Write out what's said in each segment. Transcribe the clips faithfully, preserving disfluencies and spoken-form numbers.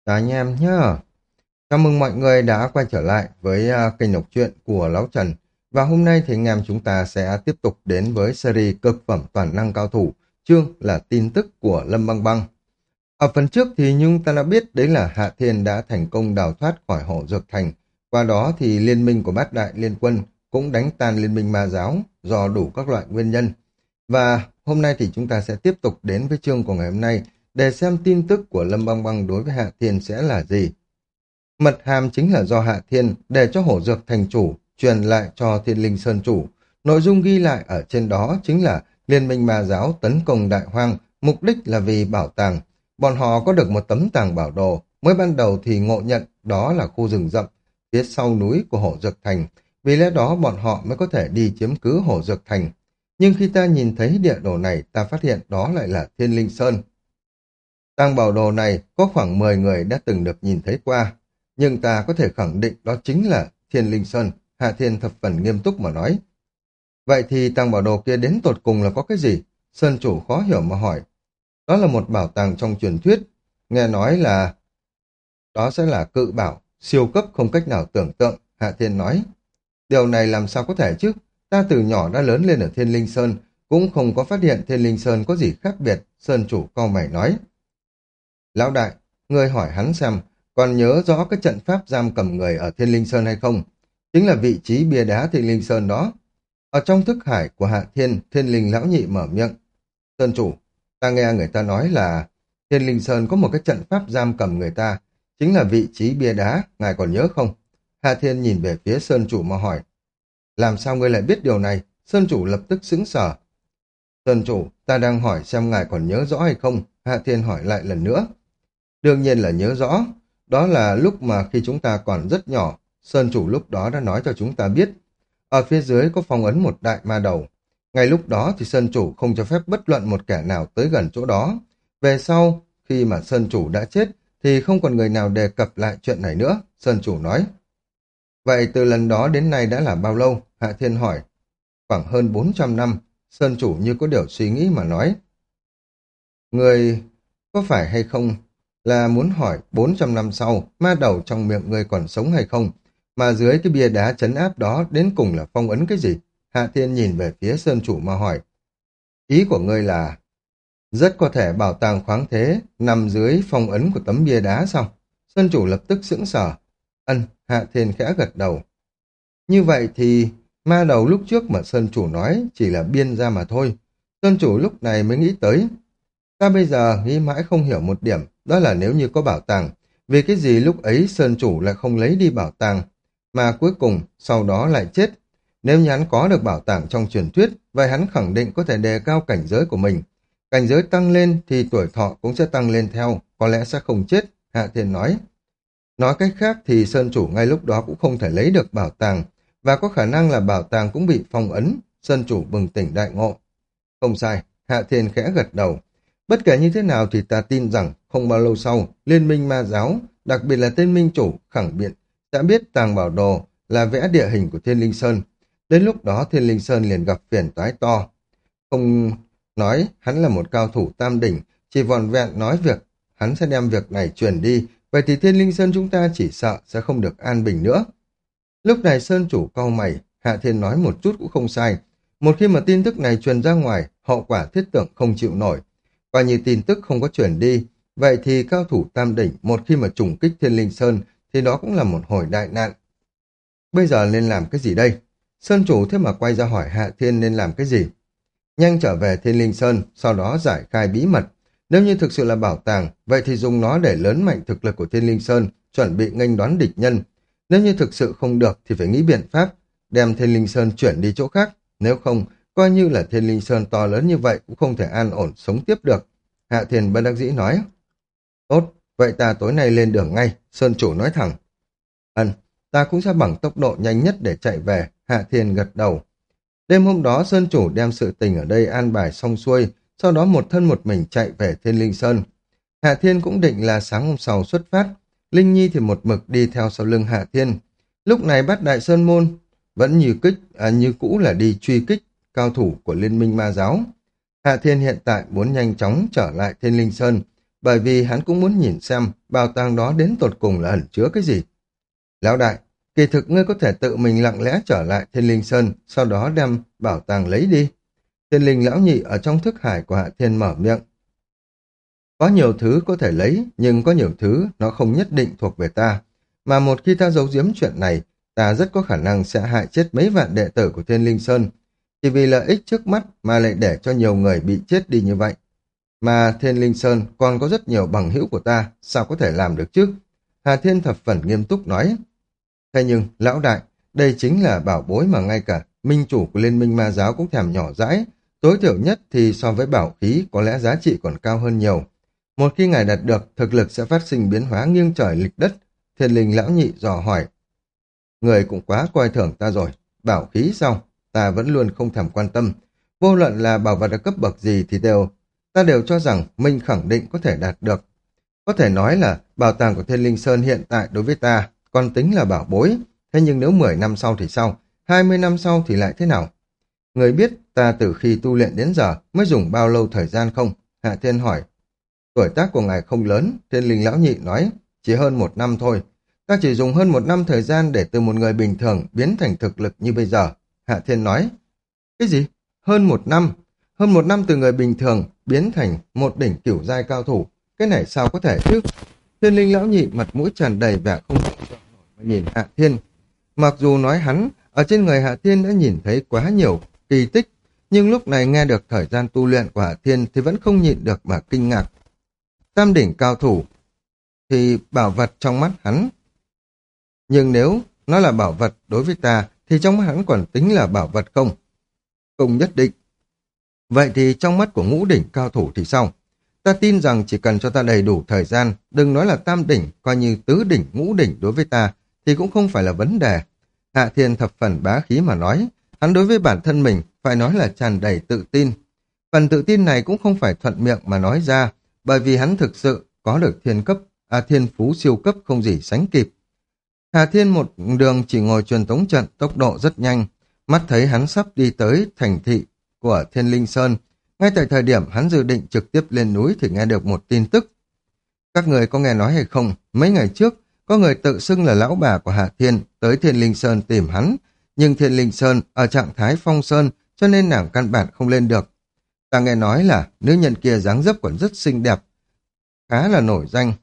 Chào anh em nhá. Chào mừng mọi người đã quay trở lại với à, kênh đọc truyện của Lão Trần. Và hôm nay thì anh em chúng ta sẽ tiếp tục đến với series cực phẩm toàn năng cao thủ, chương là tin tức của Lâm Băng Băng. Ở phần trước thì nhưng ta đã biết đấy là Hạ Thiên đã thành công đào thoát khỏi Hổ Dược Thành. Qua đó thì liên minh của bát đại liên quân cũng đánh tan liên minh ma giáo do đủ các loại nguyên nhân. Và hôm nay thì chúng ta sẽ tiếp tục đến với chương của ngày hôm nay để xem tin tức của Lâm Băng Băng đối với Hạ Thiên sẽ là gì. Mật hàm chính là do Hạ Thiên để cho Hổ Dược thành chủ truyền lại cho Thiên Linh Sơn chủ. Nội dung ghi lại ở trên đó chính là Liên minh ma giáo tấn công Đại Hoang, mục đích là vì bảo tàng. Bọn họ có được một tấm tàng bảo đồ, mới ban đầu thì ngộ nhận đó là khu rừng rậm phía sau núi của Hổ Dược thành, vì lẽ đó bọn họ mới có thể đi chiếm cứ Hổ Dược thành. Nhưng khi ta nhìn thấy địa đồ này, ta phát hiện đó lại là Thiên Linh Sơn. Tàng bảo đồ này có khoảng mười người đã từng được nhìn thấy qua, nhưng ta có thể khẳng định đó chính là Thiên Linh Sơn. Hạ Thiên thập phần nghiêm túc mà nói. Vậy thì tàng bảo đồ kia đến tột cùng là có cái gì? Sơn chủ khó hiểu mà hỏi. Đó là một bảo tàng trong truyền thuyết. Nghe nói là đó sẽ là cự bảo, siêu cấp không cách nào tưởng tượng, Hạ Thiên nói. Điều này làm sao có thể chứ? Ta từ nhỏ đã lớn lên ở Thiên Linh Sơn, cũng không có phát hiện Thiên Linh Sơn có gì khác biệt, Sơn chủ cau mày nói. Lão đại, ngươi hỏi hắn xem, còn nhớ rõ cái trận pháp giam cầm người ở Thiên Linh Sơn hay không? Chính là vị trí bia đá Thiên Linh Sơn đó. Ở trong thức hải của Hạ Thiên, Thiên Linh lão nhị mở miệng. Sơn chủ, ta nghe người ta nói là Thiên Linh Sơn có một cái trận pháp giam cầm người ta, chính là vị trí bia đá, ngài còn nhớ không? Hạ Thiên nhìn về phía Sơn chủ mà hỏi. Làm sao ngươi lại biết điều này? Sơn chủ lập tức sững sờ. Sơn chủ, ta đang hỏi xem ngài còn nhớ rõ hay không? Hạ Thiên hỏi lại lần nữa. Đương nhiên là nhớ rõ. Đó là lúc mà khi chúng ta còn rất nhỏ, Sơn chủ lúc đó đã nói cho chúng ta biết. Ở phía dưới có phong ấn một đại ma đầu. Ngay lúc đó thì Sơn chủ không cho phép bất luận một kẻ nào tới gần chỗ đó. Về sau, khi mà Sơn chủ đã chết, thì không còn người nào đề cập lại chuyện này nữa, Sơn chủ nói. Vậy từ lần đó đến nay đã là bao lâu? Hạ Thiên hỏi. Khoảng hơn bốn trăm năm, Sơn chủ như có điều suy nghĩ mà nói. Người có phải hay không là muốn hỏi bốn trăm năm sau ma đầu trong miệng người còn sống hay không, mà dưới cái bia đá trấn áp đó đến cùng là phong ấn cái gì? Hạ Thiên nhìn về phía Sơn chủ mà hỏi. Ý của ngươi là rất có thể bảo tàng khoáng thế nằm dưới phong ấn của tấm bia đá sao? Sơn chủ lập tức sững sờ. Ân, Hạ Thiên khẽ gật đầu. Như vậy thì ma đầu lúc trước mà Sơn chủ nói chỉ là biên ra mà thôi. Sơn chủ lúc này mới nghĩ tới. Ta bây giờ nghĩ mãi không hiểu một điểm, đó là nếu như có bảo tàng, vì cái gì lúc ấy Sơn chủ lại không lấy đi bảo tàng, mà cuối cùng sau đó lại chết. Nếu như hắn có được bảo tàng trong truyền thuyết, vậy hắn khẳng định có thể đề cao cảnh giới của mình. Cảnh giới tăng lên thì tuổi thọ cũng sẽ tăng lên theo, có lẽ sẽ không chết, Hạ Thiên nói. Nói cách khác thì Sơn chủ ngay lúc đó cũng không thể lấy được bảo tàng, và có khả năng là bảo tàng cũng bị phong ấn, Sơn chủ bừng tỉnh đại ngộ. Không sai, Hạ Thiên khẽ gật đầu. Bất kể như thế nào thì ta tin rằng không bao lâu sau, Liên minh ma giáo, đặc biệt là tên minh chủ, khẳng định đã biết tàng bảo đồ là vẽ địa hình của Thiên Linh Sơn. Đến lúc đó Thiên Linh Sơn liền gặp phiền toái to. Không nói hắn là một cao thủ tam đỉnh, chỉ vòn vẹn nói việc hắn sẽ đem việc này truyền đi, vậy thì Thiên Linh Sơn chúng ta chỉ sợ sẽ không được an bình nữa. Lúc này Sơn chủ cau mày, Hạ Thiên nói một chút cũng không sai. Một khi mà tin tức này truyền ra ngoài, hậu quả thiết tưởng không chịu nổi. Coi như tin tức không có chuyển đi, vậy thì cao thủ tam đỉnh một khi mà trùng kích Thiên Linh Sơn thì đó cũng là một hồi đại nạn. Bây giờ nên làm cái gì đây? Sơn chủ thế mà quay ra hỏi Hạ Thiên nên làm cái gì? Nhanh trở về Thiên Linh Sơn, sau đó giải khai bí mật. Nếu như thực sự là bảo tàng, vậy thì dùng nó để lớn mạnh thực lực của Thiên Linh Sơn, chuẩn bị nghênh đón địch nhân. Nếu như thực sự không được thì phải nghĩ biện pháp, đem Thiên Linh Sơn chuyển đi chỗ khác. Nếu không, coi như là Thiên Linh Sơn to lớn như vậy cũng không thể an ổn sống tiếp được. Hạ Thiên bất đắc dĩ nói. Tốt, vậy ta tối nay lên đường ngay, Sơn chủ nói thẳng. Ừm, ta cũng sẽ bằng tốc độ nhanh nhất để chạy về, Hạ Thiên gật đầu. Đêm hôm đó Sơn chủ đem sự tình ở đây an bài xong xuôi, sau đó một thân một mình chạy về Thiên Linh Sơn. Hạ Thiên cũng định là sáng hôm sau xuất phát, Linh Nhi thì một mực đi theo sau lưng Hạ Thiên. Lúc này Bát Đại Sơn Môn vẫn như kích à, như cũ là đi truy kích cao thủ của Liên minh ma giáo. Hạ Thiên hiện tại muốn nhanh chóng trở lại Thiên Linh Sơn, bởi vì hắn cũng muốn nhìn xem bảo tàng đó đến tột cùng là ẩn chứa cái gì. Lão đại, kỳ thực ngươi có thể tự mình lặng lẽ trở lại Thiên Linh Sơn, sau đó đem bảo tàng lấy đi. Thiên Linh lão nhị ở trong thức hải của Hạ Thiên mở miệng. Có nhiều thứ có thể lấy, nhưng có nhiều thứ nó không nhất định thuộc về ta. Mà một khi ta giấu giếm chuyện này, ta rất có khả năng sẽ hại chết mấy vạn đệ tử của Thiên Linh Sơn. Chỉ vì lợi ích trước mắt mà lại để cho nhiều người bị chết đi như vậy. Mà Thiên Linh Sơn còn có rất nhiều bằng hữu của ta, sao có thể làm được chứ? Hà Thiên thập phần nghiêm túc nói. Thế nhưng, lão đại, đây chính là bảo bối mà ngay cả minh chủ của Liên minh ma giáo cũng thèm nhỏ dãi. Tối thiểu nhất thì so với bảo khí có lẽ giá trị còn cao hơn nhiều. Một khi ngài đạt được, thực lực sẽ phát sinh biến hóa nghiêng trời lịch đất. Thiên Linh lão nhị dò hỏi. Người cũng quá coi thường ta rồi. Bảo khí sao? Ta vẫn luôn không thèm quan tâm. Vô luận là bảo vật ở cấp bậc gì thì đều, ta đều cho rằng mình khẳng định có thể đạt được. Có thể nói là bảo tàng của Thiên Linh Sơn hiện tại đối với ta còn tính là bảo bối. Thế nhưng nếu mười năm sau thì sao? hai mươi năm sau thì lại thế nào? Người biết ta từ khi tu luyện đến giờ mới dùng bao lâu thời gian không? Hạ Thiên hỏi. Tuổi tác của ngài không lớn, Thiên Linh lão nhị nói, chỉ hơn một năm thôi. Ta chỉ dùng hơn một năm thời gian để từ một người bình thường biến thành thực lực như bây giờ. Hạ Thiên nói. Cái gì? Hơn một năm? Hơn một năm từ người bình thường biến thành một đỉnh cửu giai cao thủ. Cái này sao có thể chứ? Thiên Linh lão nhị mặt mũi tràn đầy vẻ không thể nổi mà nhìn Hạ Thiên. Mặc dù nói hắn ở trên người Hạ Thiên đã nhìn thấy quá nhiều kỳ tích, nhưng lúc này nghe được thời gian tu luyện của Hạ Thiên thì vẫn không nhịn được mà kinh ngạc. Tam đỉnh cao thủ thì bảo vật trong mắt hắn. Nhưng nếu nó là bảo vật đối với ta thì trong mắt hắn còn tính là bảo vật không? Không nhất định. Vậy thì trong mắt của ngũ đỉnh cao thủ thì sao? Ta tin rằng chỉ cần cho ta đầy đủ thời gian, đừng nói là tam đỉnh, coi như tứ đỉnh, ngũ đỉnh đối với ta, thì cũng không phải là vấn đề. Hạ Thiên thập phần bá khí mà nói, hắn đối với bản thân mình phải nói là tràn đầy tự tin. Phần tự tin này cũng không phải thuận miệng mà nói ra, bởi vì hắn thực sự có được thiên cấp, à thiên phú siêu cấp không gì sánh kịp. Hạ Thiên một đường chỉ ngồi truyền tống trận, tốc độ rất nhanh, mắt thấy hắn sắp đi tới thành thị của Thiên Linh Sơn. Ngay tại thời điểm hắn dự định trực tiếp lên núi thì nghe được một tin tức. Các người có nghe nói hay không? Mấy ngày trước, có người tự xưng là lão bà của Hạ Thiên tới Thiên Linh Sơn tìm hắn, nhưng Thiên Linh Sơn ở trạng thái phong sơn cho nên nàng căn bản không lên được. Ta nghe nói là nữ nhân kia dáng dấp còn rất xinh đẹp, khá là nổi danh.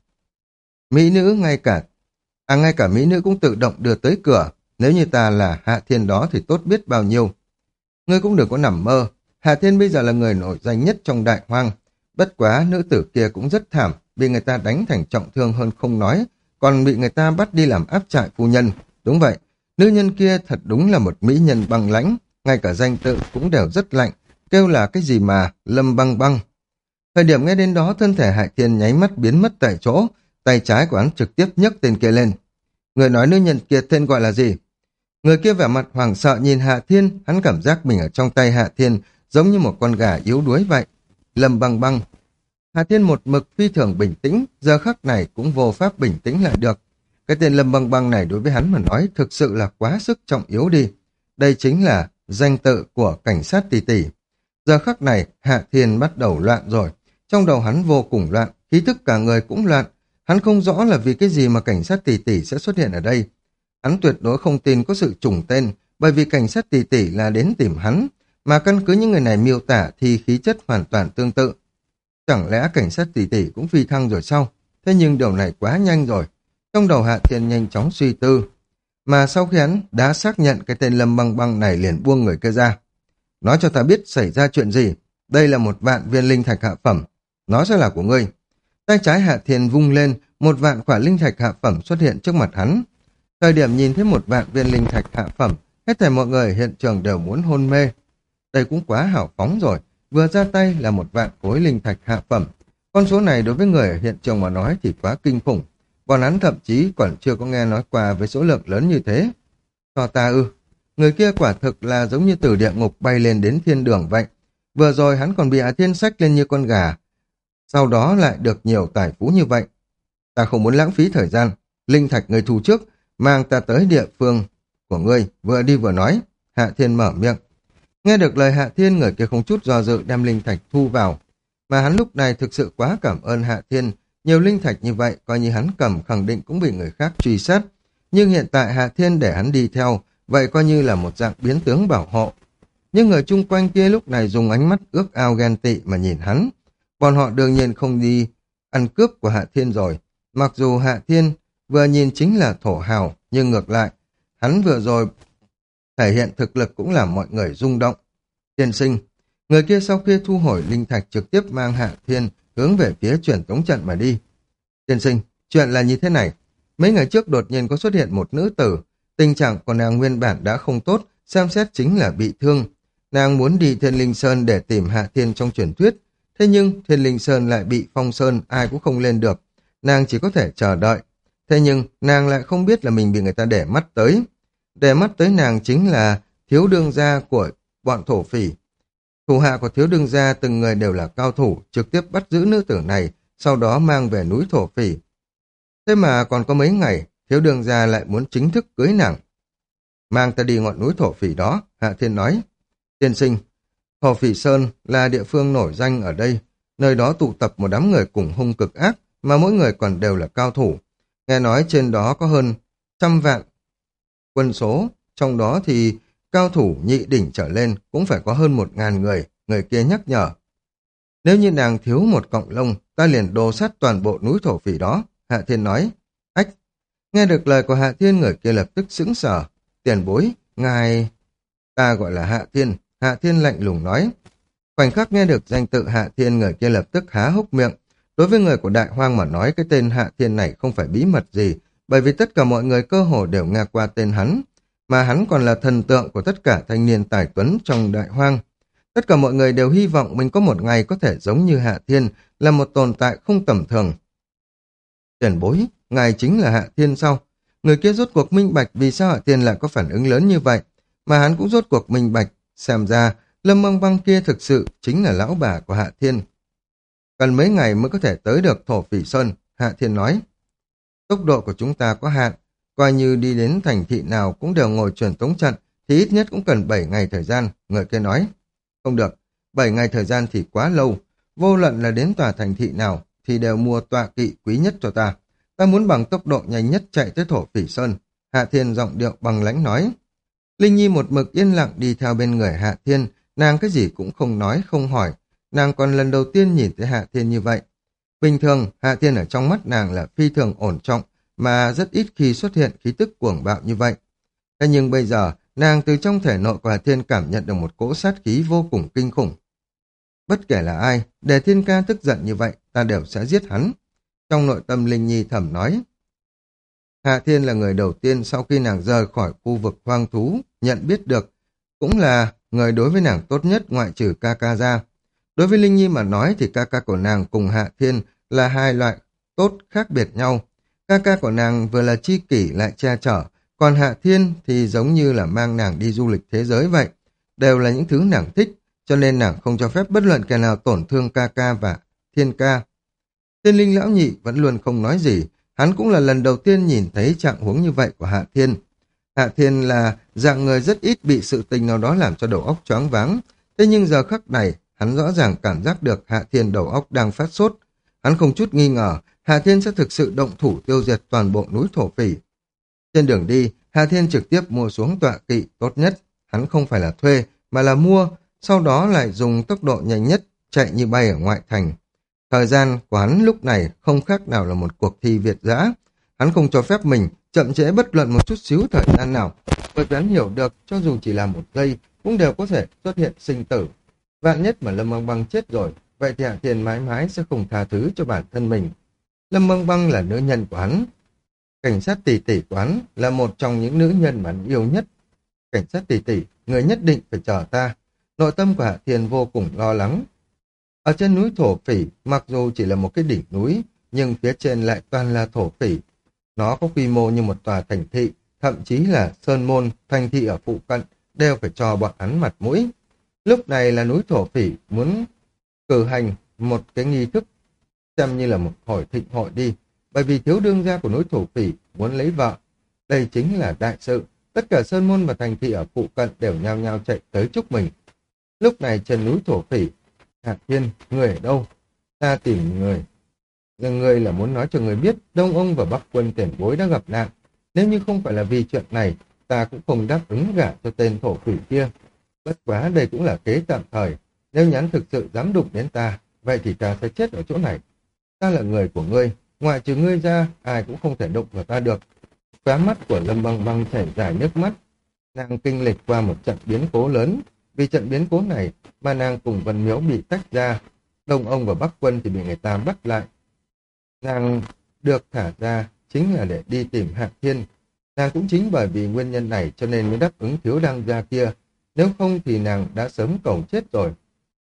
Mỹ nữ ngay cả, à ngay cả Mỹ nữ cũng tự động đưa tới cửa, nếu như ta là Hạ Thiên đó thì tốt biết bao nhiêu. Ngươi cũng đừng có nằm mơ, Hạ Thiên bây giờ là người nổi danh nhất trong đại hoang. Bất quá nữ tử kia cũng rất thảm, bị người ta đánh thành trọng thương hơn không nói, còn bị người ta bắt đi làm áp trại phu nhân. Đúng vậy, nữ nhân kia thật đúng là một mỹ nhân băng lãnh, ngay cả danh tự cũng đều rất lạnh, kêu là cái gì mà Lâm Băng Băng. Thời điểm nghe đến đó, thân thể Hạ Thiên nháy mắt biến mất tại chỗ, tay trái của hắn trực tiếp nhấc tên kia lên. Người nói nữ nhân kia tên gọi là gì? Người kia vẻ mặt hoảng sợ nhìn Hạ Thiên, hắn cảm giác mình ở trong tay Hạ Thiên giống như một con gà yếu đuối vậy. Lâm Băng Băng. Hạ Thiên một mực phi thường bình tĩnh, giờ khắc này cũng vô pháp bình tĩnh lại được. Cái tên Lâm Băng Băng này đối với hắn mà nói thực sự là quá sức trọng yếu đi. Đây chính là danh tự của cảnh sát tỷ tỷ. Giờ khắc này Hạ Thiên bắt đầu loạn rồi. Trong đầu hắn vô cùng loạn, khí thức cả người cũng loạn. Hắn không rõ là vì cái gì mà cảnh sát tỷ tỷ sẽ xuất hiện ở đây. Hắn tuyệt đối không tin có sự trùng tên, bởi vì cảnh sát tỷ tỷ là đến tìm hắn, mà căn cứ những người này miêu tả thì khí chất hoàn toàn tương tự. Chẳng lẽ cảnh sát tỷ tỷ cũng phi thăng rồi sao? Thế nhưng điều này quá nhanh rồi. Trong đầu Hạ Thiên nhanh chóng suy tư. Mà sau khi hắn đã xác nhận cái tên Lâm Băng Băng này liền buông người kia ra. Nói cho ta biết xảy ra chuyện gì. Đây là một vạn viên linh thạch hạ phẩm. Nó sẽ là của ngươi. Tay trái Hạ Thiên vung lên, một vạn quả linh thạch hạ phẩm xuất hiện trước mặt hắn. Thời điểm nhìn thấy một vạn viên linh thạch hạ phẩm, hết thảy mọi người ở hiện trường đều muốn hôn mê. Đây cũng quá hào phóng rồi. Vừa ra tay là một vạn khối linh thạch hạ phẩm. Con số này đối với người ở hiện trường mà nói thì quá kinh khủng. Bọn hắn thậm chí còn chưa có nghe nói qua với số lượng lớn như thế. Cho ta ư. Người kia quả thực là giống như từ địa ngục bay lên đến thiên đường vậy. Vừa rồi hắn còn bị Hạ Thiên xách lên như con gà. Sau đó lại được nhiều tài phú như vậy. Ta không muốn lãng phí thời gian. Linh thạch người thu trước, mang ta tới địa phương của ngươi. Vừa đi vừa nói. Hạ Thiên mở miệng. Nghe được lời Hạ Thiên, người kia không chút do dự đem linh thạch thu vào. Mà hắn lúc này thực sự quá cảm ơn Hạ Thiên, Nhiều linh thạch như vậy, coi như hắn cầm khẳng định cũng bị người khác truy sát. Nhưng hiện tại Hạ Thiên để hắn đi theo, vậy coi như là một dạng biến tướng bảo hộ. Nhưng người chung quanh kia lúc này dùng ánh mắt ước ao ghen tị mà nhìn hắn. Bọn họ đương nhiên không đi ăn cướp của Hạ Thiên rồi. Mặc dù Hạ Thiên vừa nhìn chính là thổ hào, nhưng ngược lại, hắn vừa rồi thể hiện thực lực cũng làm mọi người rung động. Tiên sinh, người kia sau khi thu hồi linh thạch trực tiếp mang Hạ Thiên hướng về phía truyền tống trận mà đi. Tiên sinh, chuyện là như thế này. Mấy ngày trước đột nhiên có xuất hiện một nữ tử, tình trạng của nàng nguyên bản đã không tốt, xem xét chính là bị thương. Nàng muốn đi Thiên Linh Sơn để tìm Hạ Thiên trong truyền thuyết, thế nhưng Thiên Linh Sơn lại bị phong sơn, ai cũng không lên được. Nàng chỉ có thể chờ đợi. Thế nhưng nàng lại không biết là mình bị người ta để mắt tới. Để mắt tới nàng chính là thiếu đương gia của bọn thổ phỉ. Thủ hạ của thiếu đương gia từng người đều là cao thủ, trực tiếp bắt giữ nữ tử này, sau đó mang về núi thổ phỉ. Thế mà còn có mấy ngày, thiếu đương gia lại muốn chính thức cưới nàng. Mang ta đi ngọn núi thổ phỉ đó, Hạ Thiên nói. Tiên sinh, Thổ Phỉ Sơn là địa phương nổi danh ở đây, nơi đó tụ tập một đám người cùng hung cực ác, mà mỗi người còn đều là cao thủ. Nghe nói trên đó có hơn trăm vạn quân số, trong đó thì cao thủ nhị đỉnh trở lên cũng phải có hơn một ngàn người, người kia nhắc nhở. Nếu như nàng thiếu một cọng lông, ta liền đồ sát toàn bộ núi thổ phỉ đó, Hạ Thiên nói. Ách, nghe được lời của Hạ Thiên, người kia lập tức sững sờ. Tiền bối, ngài... Ta gọi là Hạ Thiên, Hạ Thiên lạnh lùng nói. Khoảnh khắc nghe được danh tự Hạ Thiên, người kia lập tức há hốc miệng. Đối với người của Đại Hoang mà nói, cái tên Hạ Thiên này không phải bí mật gì, bởi vì tất cả mọi người cơ hồ đều nghe qua tên hắn, mà hắn còn là thần tượng của tất cả thanh niên tài tuấn trong Đại Hoang. Tất cả mọi người đều hy vọng mình có một ngày có thể giống như Hạ Thiên, là một tồn tại không tầm thường. Tiền bối, ngài chính là Hạ Thiên sao? Người kia rốt cuộc minh bạch vì sao Hạ Thiên lại có phản ứng lớn như vậy, mà hắn cũng rốt cuộc minh bạch, xem ra Lâm Băng Băng kia thực sự chính là lão bà của Hạ Thiên. Cần mấy ngày mới có thể tới được Thổ Phỉ Sơn, Hạ Thiên nói. Tốc độ của chúng ta có hạn, coi như đi đến thành thị nào cũng đều ngồi truyền tống trận, thì ít nhất cũng cần bảy ngày thời gian, người kia nói. Không được, bảy ngày thời gian thì quá lâu, vô luận là đến tòa thành thị nào thì đều mua tọa kỵ quý nhất cho ta. Ta muốn bằng tốc độ nhanh nhất chạy tới Thổ Phỉ Sơn, Hạ Thiên giọng điệu bằng lãnh nói. Linh Nhi một mực yên lặng đi theo bên người Hạ Thiên, nàng cái gì cũng không nói, không hỏi. Nàng còn lần đầu tiên nhìn thấy Hạ Thiên như vậy. Bình thường, Hạ Thiên ở trong mắt nàng là phi thường ổn trọng, mà rất ít khi xuất hiện khí tức cuồng bạo như vậy. Thế nhưng bây giờ, nàng từ trong thể nội của Hạ Thiên cảm nhận được một cỗ sát khí vô cùng kinh khủng. Bất kể là ai, để Thiên Ca tức giận như vậy, ta đều sẽ giết hắn. Trong nội tâm Linh Nhi thầm nói. Hạ Thiên là người đầu tiên sau khi nàng rời khỏi khu vực hoang thú, nhận biết được, cũng là người đối với nàng tốt nhất ngoại trừ ca ca ra. Đối với Linh Nhi mà nói thì ca ca của nàng cùng Hạ Thiên là hai loại tốt khác biệt nhau. Ca ca của nàng vừa là tri kỷ lại che chở, còn Hạ Thiên thì giống như là mang nàng đi du lịch thế giới vậy. Đều là những thứ nàng thích, cho nên nàng không cho phép bất luận kẻ nào tổn thương ca ca và Thiên Ca. Thiên Linh lão nhị vẫn luôn không nói gì, hắn cũng là lần đầu tiên nhìn thấy trạng huống như vậy của Hạ Thiên. Hạ Thiên là dạng người rất ít bị sự tình nào đó làm cho đầu óc choáng váng, thế nhưng giờ khắc này, hắn rõ ràng cảm giác được Hạ Thiên đầu óc đang phát sốt. Hắn không chút nghi ngờ, Hạ Thiên sẽ thực sự động thủ tiêu diệt toàn bộ núi thổ phỉ. Trên đường đi, Hạ Thiên trực tiếp mua xuống tọa kỵ tốt nhất. Hắn không phải là thuê, mà là mua, sau đó lại dùng tốc độ nhanh nhất, chạy như bay ở ngoại thành. Thời gian của hắn lúc này không khác nào là một cuộc thi Việt dã. Hắn không cho phép mình chậm trễ bất luận một chút xíu thời gian nào, bởi vì hắn hiểu được cho dù chỉ là một giây cũng đều có thể xuất hiện sinh tử. Vạn nhất mà Lâm Băng Băng chết rồi, vậy thì Hạ Thiên mãi mãi sẽ không tha thứ cho bản thân mình. Lâm Băng Băng là nữ nhân của hắn. Cảnh sát tỷ tỷ của hắn là một trong những nữ nhân mà hắn yêu nhất. Cảnh sát tỷ tỷ, người nhất định phải chờ ta. Nội tâm của Hạ Thiên vô cùng lo lắng. Ở trên núi thổ phỉ, mặc dù chỉ là một cái đỉnh núi, nhưng phía trên lại toàn là thổ phỉ. Nó có quy mô như một tòa thành thị, thậm chí là sơn môn, thành thị ở phụ cận, đều phải cho bọn hắn mặt mũi. Lúc này là núi thổ phỉ muốn cử hành một cái nghi thức, xem như là một hồi thịnh hội đi, bởi vì thiếu đương gia của núi thổ phỉ muốn lấy vợ. Đây chính là đại sự, tất cả sơn môn và thành thị ở phụ cận đều nhao nhao chạy tới chúc mừng. Lúc này trên núi thổ phỉ, Hạ Thiên, người ở đâu? Ta tìm người. Ngươi là muốn nói cho người biết Đông ông và Bắc quân tiền bối đã gặp nạn. Nếu như không phải là vì chuyện này, ta cũng không đáp ứng gả cho tên thổ phỉ kia. Bất quá đây cũng là kế tạm thời. Nếu nhắn thực sự dám đụng đến ta, vậy thì ta sẽ chết ở chỗ này. Ta là người của ngươi, ngoại trừ ngươi ra, ai cũng không thể đụng vào ta được. Khóe mắt của Lâm Băng Băng chảy dài nước mắt. Nàng kinh lịch qua một trận biến cố lớn. Vì trận biến cố này mà nàng cùng Vân Miếu bị tách ra. Đông ông và Bắc quân thì bị người ta bắt lại. Nàng được thả ra chính là để đi tìm Hạ Thiên. Nàng cũng chính bởi vì nguyên nhân này cho nên mới đáp ứng thiếu đăng gia kia. Nếu không thì nàng đã sớm cầu chết rồi.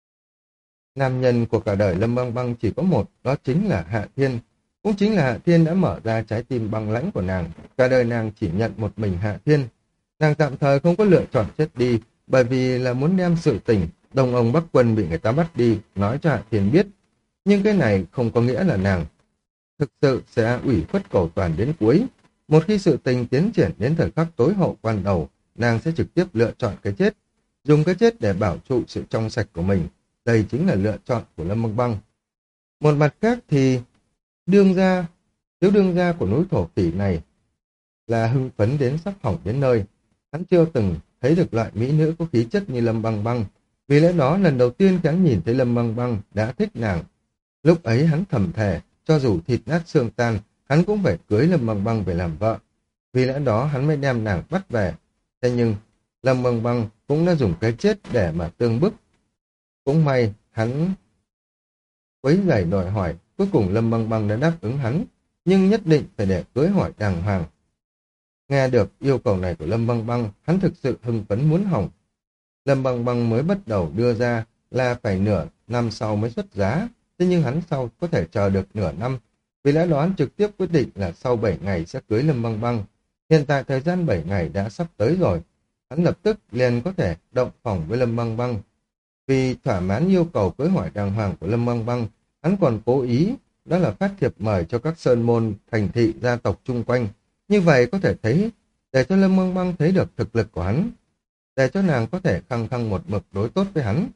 Nam nhân của cả đời Lâm Băng Băng chỉ có một, đó chính là Hạ Thiên. Cũng chính là Hạ Thiên đã mở ra trái tim băng lãnh của nàng. Cả đời nàng chỉ nhận một mình Hạ Thiên. Nàng tạm thời không có lựa chọn chết đi, bởi vì là muốn đem sự tình Đông ông Bắc quân bị người ta bắt đi, nói cho Hạ Thiên biết. Nhưng cái này không có nghĩa là nàng thực sự sẽ ủy khuất cầu toàn đến cuối. Một khi sự tình tiến triển đến thời khắc tối hậu quan đầu, nàng sẽ trực tiếp lựa chọn cái chết. Dùng cái chết để bảo trụ sự trong sạch của mình. Đây chính là lựa chọn của Lâm Băng Băng. Một mặt khác thì đương gia, thiếu đương gia của núi thổ phỉ này là hưng phấn đến sắp hỏng đến nơi. Hắn chưa từng thấy được loại mỹ nữ có khí chất như Lâm Băng Băng. Vì lẽ đó lần đầu tiên hắn nhìn thấy Lâm Băng Băng đã thích nàng. Lúc ấy hắn thầm thề, cho dù thịt nát xương tan, hắn cũng phải cưới Lâm Băng Băng về làm vợ. Vì lẽ đó hắn mới đem nàng bắt về. Thế nhưng Lâm Băng Băng cũng đã dùng cái chết để mà tương bức. Cũng may hắn quấy rầy đòi hỏi, cuối cùng Lâm Băng Băng đã đáp ứng hắn, nhưng nhất định phải để cưới hỏi đàng hoàng. Nghe được yêu cầu này của Lâm Băng Băng, hắn thực sự hưng phấn muốn hỏng. Lâm Băng Băng mới bắt đầu đưa ra là phải nửa năm sau mới xuất giá, thế nhưng hắn sau có thể chờ được nửa năm. Vì lẽ đó hắn trực tiếp quyết định là sau bảy ngày sẽ cưới Lâm Băng Băng. Hiện tại thời gian bảy ngày đã sắp tới rồi. Hắn lập tức liền có thể động phòng với Lâm Băng Băng. Vì thỏa mãn yêu cầu cưới hỏi đàng hoàng của Lâm Băng Băng, hắn còn cố ý, đó là phát thiệp mời cho các sơn môn, thành thị, gia tộc chung quanh. Như vậy có thể thấy, để cho Lâm Băng Băng thấy được thực lực của hắn, để cho nàng có thể khăng khăng một mực đối tốt với hắn.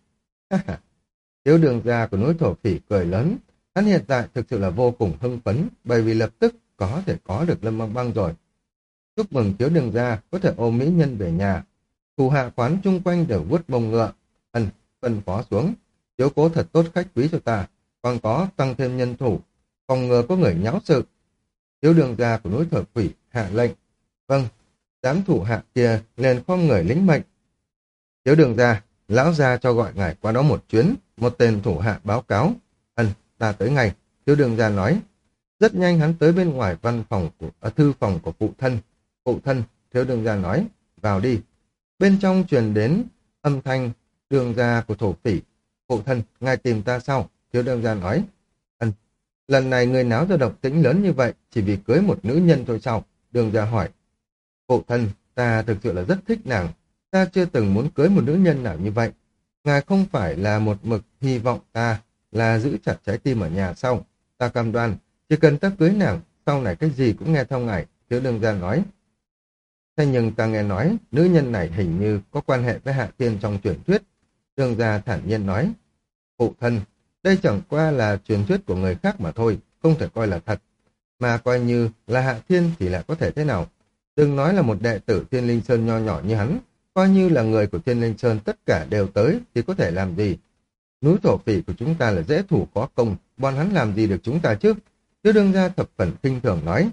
Thiếu đường gia của núi thổ phỉ cười lớn, hắn hiện tại thực sự là vô cùng hưng phấn, bởi vì lập tức có thể có được Lâm Băng Băng rồi. Chúc mừng thiếu đường gia có thể ôm mỹ nhân về nhà. Thủ hạ quán chung quanh đều vuốt mông ngựa, ân phân phó xuống, chiếu cố thật tốt khách quý cho ta, còn có tăng thêm nhân thủ, phòng ngừa có người nháo sự. Thiếu đường gia của núi thổ phỉ hạ lệnh. Vâng, đám thủ hạ kia liền khom người lĩnh mệnh. Thiếu đường gia, lão gia cho gọi ngài qua đó một chuyến, một tên thủ hạ báo cáo. Ân, ta tới ngay, thiếu đường gia nói. Rất nhanh hắn tới bên ngoài văn phòng của à, thư phòng của phụ thân. Phụ thân, thiếu đường gia nói, vào đi. Bên trong truyền đến âm thanh đường gia của thổ phỉ. Phụ thân, ngài tìm ta sao? Thiếu đường gia nói. Ân, lần này người náo ra động tĩnh lớn như vậy chỉ vì cưới một nữ nhân thôi sao? Đường gia hỏi. Phụ thân, ta thực sự là rất thích nàng. Ta chưa từng muốn cưới một nữ nhân nào như vậy. Ngài không phải là một mực hy vọng ta là giữ chặt trái tim ở nhà sau. Ta cam đoan, chỉ cần ta cưới nàng, sau này cái gì cũng nghe theo ngài. Thiếu đường gia nói. Thế nhưng ta nghe nói, nữ nhân này hình như có quan hệ với Hạ Thiên trong truyền thuyết. Đường gia thản nhiên nói. Phụ thân, đây chẳng qua là truyền thuyết của người khác mà thôi, không thể coi là thật. Mà coi như là Hạ Thiên thì lại có thể thế nào? Đừng nói là một đệ tử Thiên Linh Sơn nho nhỏ như hắn, coi như là người của Thiên Linh Sơn tất cả đều tới thì có thể làm gì? Núi thổ phỉ của chúng ta là dễ thủ khó công, bọn hắn làm gì được chúng ta chứ? Thiếu đương gia thập phần kinh thường nói.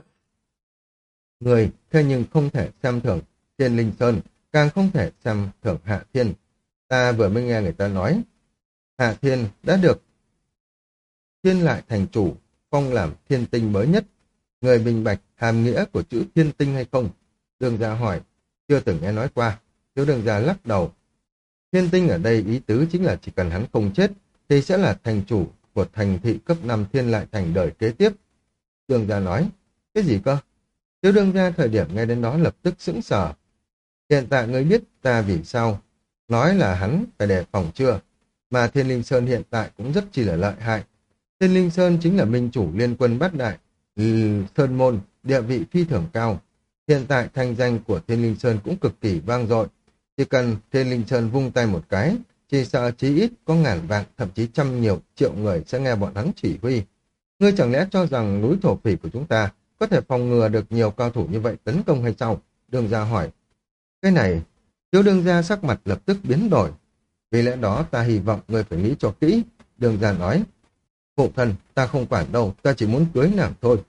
Người, thế nhưng không thể xem thường Thiên Linh Sơn, càng không thể xem thường Hạ Thiên. Ta vừa mới nghe người ta nói, Hạ Thiên đã được thiên lại thành chủ, phong làm thiên tinh mới nhất. Người minh bạch hàm nghĩa của chữ thiên tinh hay không? Đường gia hỏi, chưa từng nghe nói qua. Thiếu đường gia lắc đầu. Thiên tinh ở đây ý tứ chính là chỉ cần hắn không chết, thì sẽ là thành chủ của thành thị cấp năm thiên lại thành đời kế tiếp. Đường gia nói, cái gì cơ? Thiếu đường gia thời điểm nghe đến đó lập tức sững sờ. Hiện tại ngươi biết ta vì sao nói là hắn phải đề phòng chưa? Mà Thiên Linh Sơn hiện tại cũng rất chi là lợi hại. Thiên Linh Sơn chính là minh chủ liên quân bát đại, Sơn Môn, địa vị phi thường cao. Hiện tại thanh danh của Thiên Linh Sơn cũng cực kỳ vang dội. Chỉ cần Thiên Linh Sơn vung tay một cái, chỉ sợ chí ít có ngàn vạn, thậm chí trăm nhiều triệu người sẽ nghe bọn hắn chỉ huy. Ngươi chẳng lẽ cho rằng núi thổ phỉ của chúng ta có thể phòng ngừa được nhiều cao thủ như vậy tấn công hay sao? Đường gia hỏi. Cái này, thiếu đường gia sắc mặt lập tức biến đổi. Vì lẽ đó ta hy vọng ngươi phải nghĩ cho kỹ. Đường gia nói. Phụ thân, ta không quản đâu, ta chỉ muốn cưới nàng thôi.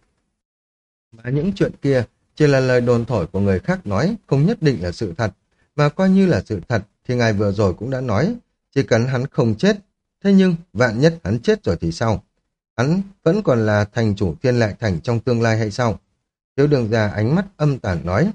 Mà những chuyện kia chỉ là lời đồn thổi của người khác nói, không nhất định là sự thật. Mà coi như là sự thật thì ngài vừa rồi cũng đã nói, chỉ cần hắn không chết. Thế nhưng, vạn nhất hắn chết rồi thì sao? Hắn vẫn còn là thành chủ Thiên Lại Thành trong tương lai hay sao? Thiếu đường gia ánh mắt âm tàn nói,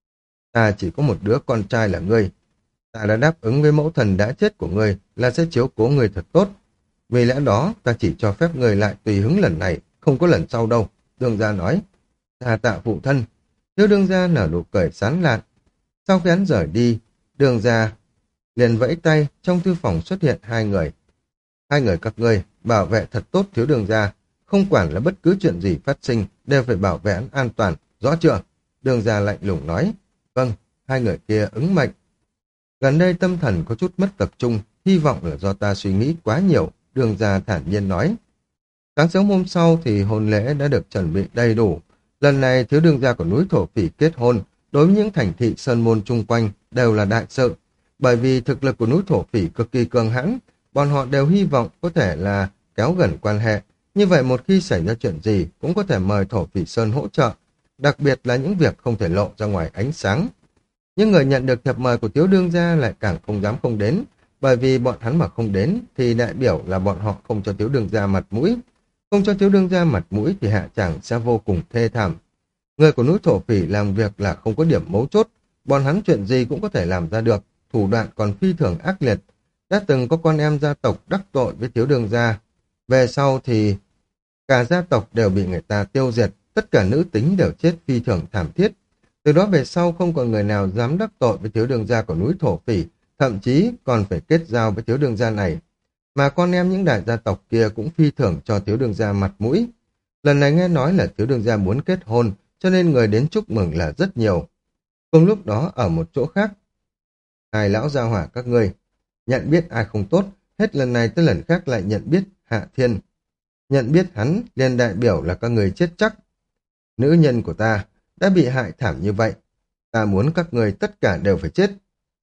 ta chỉ có một đứa con trai là ngươi. Ta đã đáp ứng với mẫu thần đã chết của ngươi là sẽ chiếu cố ngươi thật tốt. Vì lẽ đó, ta chỉ cho phép ngươi lại tùy hứng lần này, không có lần sau đâu. Đường gia nói, đa tạ phụ thân. Thiếu đường gia nở nụ cười sán lạn. Sau khi hắn rời đi, đường gia liền vẫy tay, trong thư phòng xuất hiện hai người. Hai người các ngươi bảo vệ thật tốt thiếu đường gia, không quản là bất cứ chuyện gì phát sinh, đều phải bảo vệ hắn an toàn, rõ chưa? Đường gia lạnh lùng nói. Vâng, hai người kia ứng mệnh. Gần đây tâm thần có chút mất tập trung, hy vọng là do ta suy nghĩ quá nhiều, đường gia thản nhiên nói. Sáng sớm hôm sau thì hôn lễ đã được chuẩn bị đầy đủ. Lần này thiếu đường gia của núi thổ phỉ kết hôn, đối với những thành thị sơn môn chung quanh đều là đại sự. Bởi vì thực lực của núi thổ phỉ cực kỳ cường hãn, bọn họ đều hy vọng có thể là kéo gần quan hệ. Như vậy một khi xảy ra chuyện gì cũng có thể mời thổ phỉ sơn hỗ trợ, đặc biệt là những việc không thể lộ ra ngoài ánh sáng. Nhưng người nhận được thiệp mời của thiếu đương gia lại càng không dám không đến, bởi vì bọn hắn mà không đến thì đại biểu là bọn họ không cho thiếu đương gia mặt mũi. Không cho thiếu đương gia mặt mũi thì hạ tràng sẽ vô cùng thê thảm. Người của núi thổ phỉ làm việc là không có điểm mấu chốt, bọn hắn chuyện gì cũng có thể làm ra được, thủ đoạn còn phi thường ác liệt. Đã từng có con em gia tộc đắc tội với thiếu đương gia. Về sau thì cả gia tộc đều bị người ta tiêu diệt, tất cả nữ tính đều chết phi thường thảm thiết. Từ đó về sau không còn người nào dám đắc tội với thiếu đường gia của núi thổ phỉ, thậm chí còn phải kết giao với thiếu đường gia này. Mà con em những đại gia tộc kia cũng phi thường cho thiếu đường gia mặt mũi. Lần này nghe nói là thiếu đường gia muốn kết hôn, cho nên người đến chúc mừng là rất nhiều. Cùng lúc đó ở một chỗ khác, hai lão gia hỏa các ngươi, nhận biết ai không tốt, hết lần này tới lần khác lại nhận biết Hạ Thiên. Nhận biết hắn liền đại biểu là các người chết chắc. Nữ nhân của ta đã bị hại thảm như vậy, ta muốn các người tất cả đều phải chết.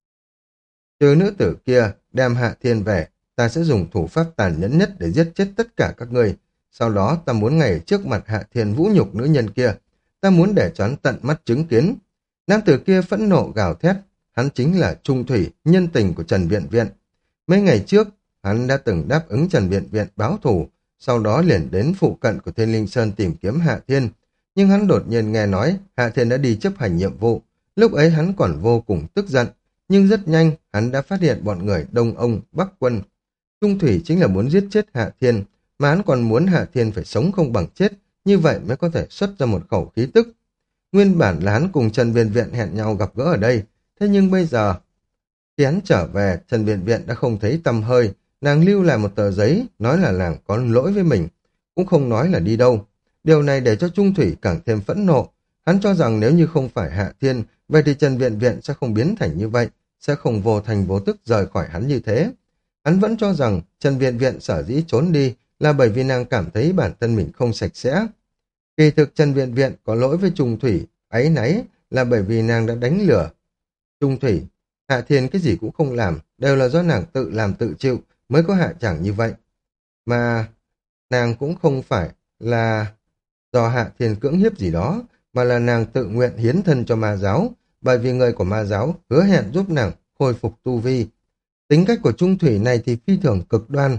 Trừ nữ tử kia đem Hạ Thiên về, ta sẽ dùng thủ pháp tàn nhẫn nhất để giết chết tất cả các người. Sau đó ta muốn ngày trước mặt Hạ Thiên vũ nhục nữ nhân kia, ta muốn để cho hắn tận mắt chứng kiến. Nam tử kia phẫn nộ gào thét, hắn chính là Trung Thủy, nhân tình của Trần Viện Viện. Mấy ngày trước, hắn đã từng đáp ứng Trần Viện Viện báo thù, sau đó liền đến phụ cận của Thiên Linh Sơn tìm kiếm Hạ Thiên. Nhưng hắn đột nhiên nghe nói Hạ Thiên đã đi chấp hành nhiệm vụ. Lúc ấy hắn còn vô cùng tức giận, nhưng rất nhanh hắn đã phát hiện bọn người Đông Ông, Bắc Quân. Trung Thủy chính là muốn giết chết Hạ Thiên, mà hắn còn muốn Hạ Thiên phải sống không bằng chết, như vậy mới có thể xuất ra một khẩu khí tức. Nguyên bản là hắn cùng Trần Viện Viện hẹn nhau gặp gỡ ở đây, thế nhưng bây giờ khi hắn trở về, Trần Viện Viện đã không thấy tăm hơi, nàng lưu lại một tờ giấy, nói là nàng có lỗi với mình, cũng không nói là đi đâu. Điều này để cho Trung Thủy càng thêm phẫn nộ. Hắn cho rằng nếu như không phải Hạ Thiên, vậy thì Trần Viện Viện sẽ không biến thành như vậy, sẽ không vô thành vô tức rời khỏi hắn như thế. Hắn vẫn cho rằng Trần Viện Viện sở dĩ trốn đi là bởi vì nàng cảm thấy bản thân mình không sạch sẽ. Kỳ thực Trần Viện Viện có lỗi với Trung Thủy, áy náy là bởi vì nàng đã đánh lừa Trung Thủy. Hạ Thiên cái gì cũng không làm, đều là do nàng tự làm tự chịu mới có hạ chẳng như vậy. Mà nàng cũng không phải là do Hạ Thiên cưỡng hiếp gì đó, mà là nàng tự nguyện hiến thân cho ma giáo, bởi vì người của ma giáo hứa hẹn giúp nàng khôi phục tu vi. Tính cách của Trung Thủy này thì phi thường cực đoan.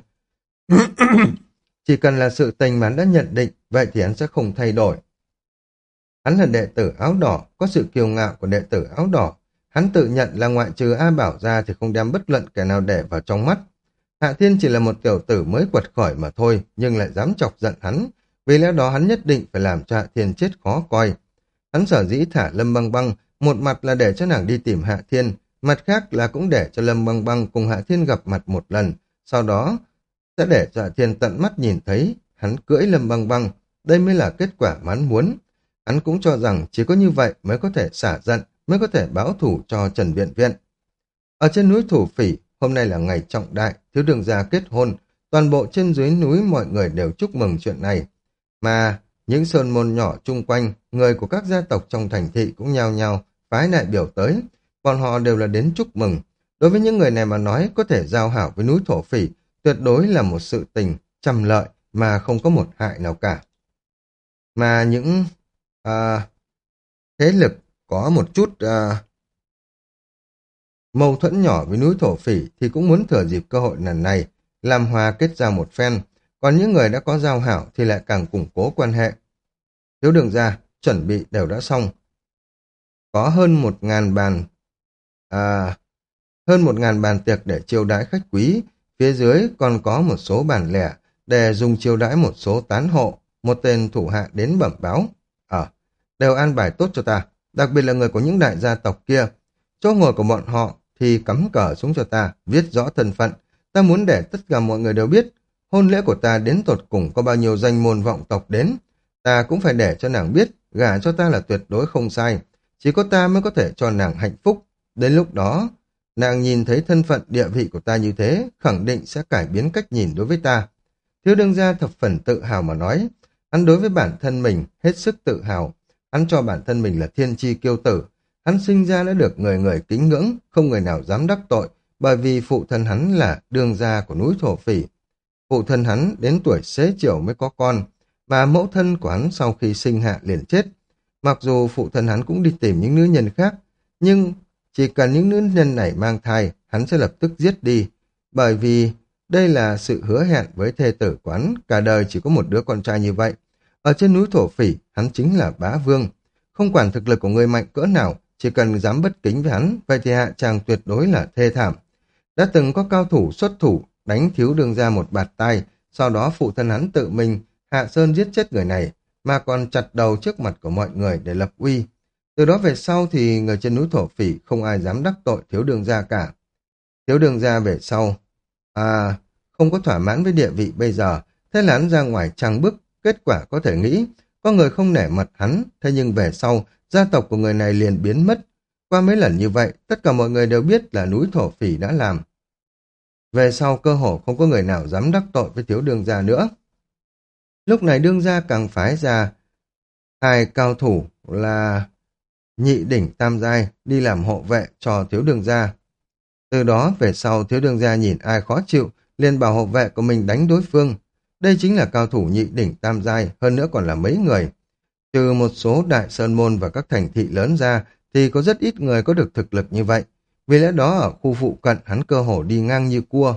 Chỉ cần là sự tình mà hắn đã nhận định, vậy thì hắn sẽ không thay đổi. Hắn là đệ tử áo đỏ, có sự kiêu ngạo của đệ tử áo đỏ. Hắn tự nhận là ngoại trừ A Bảo ra thì không đem bất luận kẻ nào để vào trong mắt. Hạ Thiên chỉ là một tiểu tử mới quật khởi mà thôi, nhưng lại dám chọc giận hắn. Vì lẽ đó hắn nhất định phải làm cho Hạ Thiên chết khó coi. Hắn sở dĩ thả Lâm Băng Băng, một mặt là để cho nàng đi tìm Hạ Thiên, mặt khác là cũng để cho Lâm Băng Băng cùng Hạ Thiên gặp mặt một lần, sau đó sẽ để cho Hạ Thiên tận mắt nhìn thấy hắn cưỡi Lâm Băng Băng. Đây mới là kết quả mà hắn muốn. Hắn cũng cho rằng chỉ có như vậy mới có thể xả giận, mới có thể báo thủ cho Trần Viện Viện. Ở trên núi Thủ Phỉ, hôm nay là ngày trọng đại, thiếu đường gia kết hôn, toàn bộ trên dưới núi mọi người đều chúc mừng chuyện này. Mà những sơn môn nhỏ chung quanh, người của các gia tộc trong thành thị cũng nhao nhao phái đại biểu tới. Bọn họ đều là đến chúc mừng. Đối với những người này mà nói, có thể giao hảo với núi Thổ Phỉ tuyệt đối là một sự tình trăm lợi mà không có một hại nào cả. Mà những à, thế lực có một chút à, mâu thuẫn nhỏ với núi Thổ Phỉ thì cũng muốn thừa dịp cơ hội lần này làm hòa kết giao một phen, còn những người đã có giao hảo thì lại càng củng cố quan hệ. Thiếu đường ra, chuẩn bị đều đã xong. Có hơn một ngàn bàn à, hơn một ngàn bàn tiệc để chiêu đãi khách quý, phía dưới còn có một số bàn lẻ để dùng chiêu đãi một số tán hộ. Một tên thủ hạ đến bẩm báo. Ờ, đều an bài tốt cho ta, đặc biệt là người của những đại gia tộc kia. Chỗ ngồi của bọn họ thì cắm cờ xuống cho ta, viết rõ thân phận. Ta muốn để tất cả mọi người đều biết, hôn lễ của ta đến tột cùng có bao nhiêu danh môn vọng tộc đến. Ta cũng phải để cho nàng biết, gả cho ta là tuyệt đối không sai. Chỉ có ta mới có thể cho nàng hạnh phúc. Đến lúc đó, nàng nhìn thấy thân phận địa vị của ta như thế, khẳng định sẽ cải biến cách nhìn đối với ta. Thiếu đương gia thập phần tự hào mà nói, hắn đối với bản thân mình hết sức tự hào. Hắn cho bản thân mình là thiên chi kiêu tử. Hắn sinh ra đã được người người kính ngưỡng, không người nào dám đắc tội, bởi vì phụ thân hắn là đương gia của núi Thổ Phỉ. Phụ thân hắn đến tuổi xế chiều mới có con, mà mẫu thân của hắn sau khi sinh hạ liền chết. Mặc dù phụ thân hắn cũng đi tìm những nữ nhân khác, nhưng chỉ cần những nữ nhân này mang thai, hắn sẽ lập tức giết đi, bởi vì đây là sự hứa hẹn với thê tử của hắn, cả đời chỉ có một đứa con trai như vậy. Ở trên núi Thổ Phỉ, hắn chính là bá vương. Không quản thực lực của người mạnh cỡ nào, chỉ cần dám bất kính với hắn, vậy thì hạ tràng tuyệt đối là thê thảm. Đã từng có cao thủ xuất thủ, đánh thiếu đương ra một bạt tai, sau đó phụ thân hắn tự mình hạ sơn giết chết người này, mà còn chặt đầu trước mặt của mọi người để lập uy. Từ đó về sau thì người trên núi Thổ Phỉ không ai dám đắc tội thiếu đường gia cả. Thiếu đường gia về sau, à, không có thỏa mãn với địa vị bây giờ, thế là hắn ra ngoài trang bức, kết quả có thể nghĩ, có người không nể mặt hắn, thế nhưng về sau, gia tộc của người này liền biến mất. Qua mấy lần như vậy, tất cả mọi người đều biết là núi Thổ Phỉ đã làm. Về sau cơ hồ không có người nào dám đắc tội với thiếu đường gia nữa. Lúc này đương gia càng phái ra hai cao thủ là nhị đỉnh tam giai đi làm hộ vệ cho thiếu đường gia. Từ đó về sau thiếu đường gia nhìn ai khó chịu, liền bảo hộ vệ của mình đánh đối phương. Đây chính là cao thủ nhị đỉnh tam giai, hơn nữa còn là mấy người. Trừ một số đại sơn môn và các thành thị lớn ra, thì có rất ít người có được thực lực như vậy. Vì lẽ đó ở khu phụ cận hắn cơ hồ đi ngang như cua.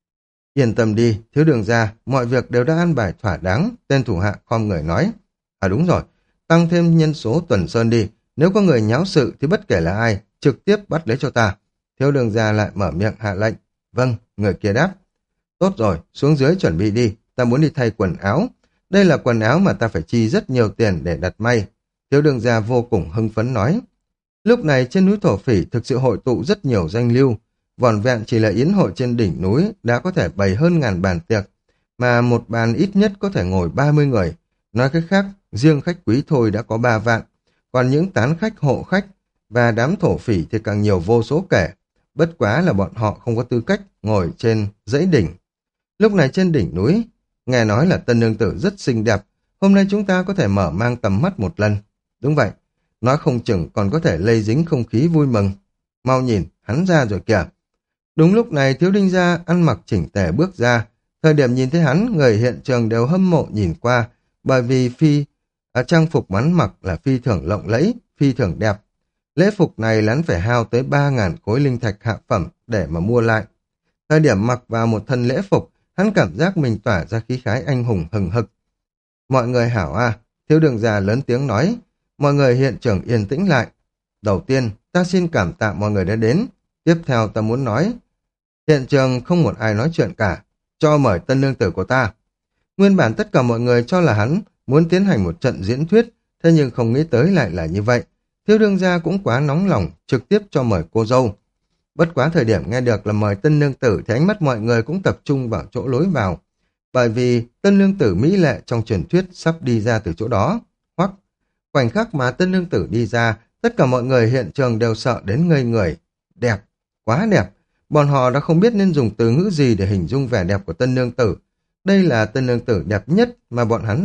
Yên tâm đi, thiếu đường gia, mọi việc đều đã an bài thỏa đáng, tên thủ hạ khom người nói. À đúng rồi, tăng thêm nhân số tuần sơn đi, nếu có người nháo sự thì bất kể là ai, trực tiếp bắt lấy cho ta. Thiếu đường gia lại mở miệng hạ lệnh. Vâng, người kia đáp. Tốt rồi, xuống dưới chuẩn bị đi, ta muốn đi thay quần áo. Đây là quần áo mà ta phải chi rất nhiều tiền để đặt may. Thiếu đường gia vô cùng hưng phấn nói. Lúc này trên núi Thổ Phỉ thực sự hội tụ rất nhiều danh lưu. Vỏn vẹn chỉ là yến hội trên đỉnh núi đã có thể bày hơn ngàn bàn tiệc, mà một bàn ít nhất có thể ngồi ba mươi người. Nói cách khác, riêng khách quý thôi đã có ba vạn, còn những tán khách, hộ khách và đám thổ phỉ thì càng nhiều vô số kể. Bất quá là bọn họ không có tư cách ngồi trên dãy đỉnh. Lúc này trên đỉnh núi, nghe nói là tân nương tử rất xinh đẹp, hôm nay chúng ta có thể mở mang tầm mắt một lần. Đúng vậy, nói không chừng còn có thể lây dính không khí vui mừng. Mau nhìn, hắn ra rồi kìa. Đúng lúc này thiếu đinh gia ăn mặc chỉnh tề bước ra. Thời điểm nhìn thấy hắn, người hiện trường đều hâm mộ nhìn qua, bởi vì phi à, trang phục hắn mặc là phi thường lộng lẫy, phi thường đẹp. Lễ phục này hắn phải hao tới ba ngàn khối linh thạch hạ phẩm để mà mua lại. Thời điểm mặc vào một thân lễ phục, hắn cảm giác mình tỏa ra khí khái anh hùng hừng hực. Mọi người hảo à, thiếu đường già lớn tiếng nói. Mọi người hiện trường yên tĩnh lại. Đầu tiên, ta xin cảm tạ mọi người đã đến. Tiếp theo ta muốn nói, hiện trường không một ai nói chuyện cả, cho mời tân nương tử của ta. Nguyên bản tất cả mọi người cho là hắn muốn tiến hành một trận diễn thuyết, thế nhưng không nghĩ tới lại là như vậy. Thiếu đương gia cũng quá nóng lòng, trực tiếp cho mời cô dâu. Bất quá thời điểm nghe được là mời tân nương tử thì ánh mắt mọi người cũng tập trung vào chỗ lối vào, bởi vì tân nương tử mỹ lệ trong truyền thuyết sắp đi ra từ chỗ đó. Hoặc khoảnh khắc mà tân nương tử đi ra, tất cả mọi người hiện trường đều sợ đến ngây người. Đẹp, quá đẹp. Bọn họ đã không biết nên dùng từ ngữ gì để hình dung vẻ đẹp của tân nương tử. Đây là tân nương tử đẹp nhất mà bọn hắn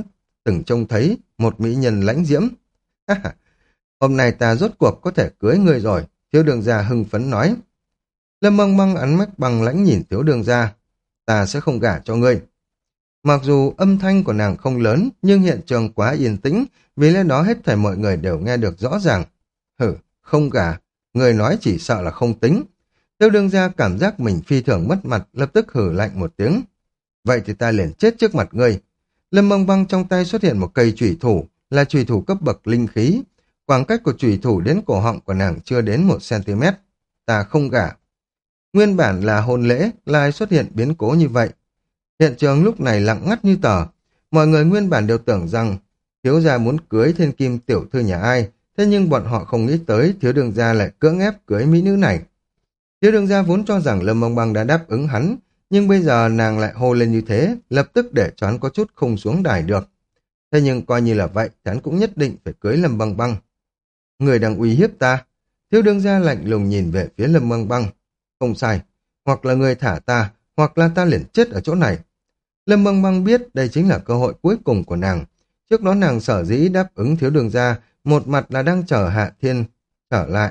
từng trông thấy một mỹ nhân lãnh diễm. Hôm nay ta rốt cuộc có thể cưới ngươi rồi, Thiếu Đường gia hưng phấn nói. Lâm Băng Băng ánh mắt bằng lãnh nhìn Thiếu Đường gia. Ta sẽ không gả cho ngươi. Mặc dù âm thanh của nàng không lớn, nhưng hiện trường quá yên tĩnh, vì lẽ đó hết thảy mọi người đều nghe được rõ ràng. Hử, không gả, người nói chỉ sợ là không tính. Thiếu Đường gia cảm giác mình phi thường mất mặt, lập tức hử lạnh một tiếng. Vậy thì ta liền chết trước mặt ngươi. Lâm Băng Băng trong tay xuất hiện một cây chủy thủ, là chủy thủ cấp bậc linh khí. Khoảng cách của chủy thủ đến cổ họng của nàng chưa đến một cm. Ta không gả. Nguyên bản là hôn lễ, lại xuất hiện biến cố như vậy. Hiện trường lúc này lặng ngắt như tờ. Mọi người nguyên bản đều tưởng rằng thiếu gia muốn cưới thiên kim tiểu thư nhà ai, thế nhưng bọn họ không nghĩ tới Thiếu Đường gia lại cưỡng ép cưới mỹ nữ này. Thiếu Đường gia vốn cho rằng Lâm Băng Băng đã đáp ứng hắn, nhưng bây giờ nàng lại hô lên như thế, lập tức để cho hắn có chút không xuống đài được. Thế nhưng coi như là vậy, hắn cũng nhất định phải cưới Lâm Băng Băng. Người đang uy hiếp ta. Thiếu Đường gia lạnh lùng nhìn về phía Lâm Băng Băng. Không sai, hoặc là người thả ta, hoặc là ta liền chết ở chỗ này. Lâm Băng Băng biết đây chính là cơ hội cuối cùng của nàng. Trước đó nàng sở dĩ đáp ứng Thiếu Đường gia, một mặt là đang chờ Hạ Thiên trở lại.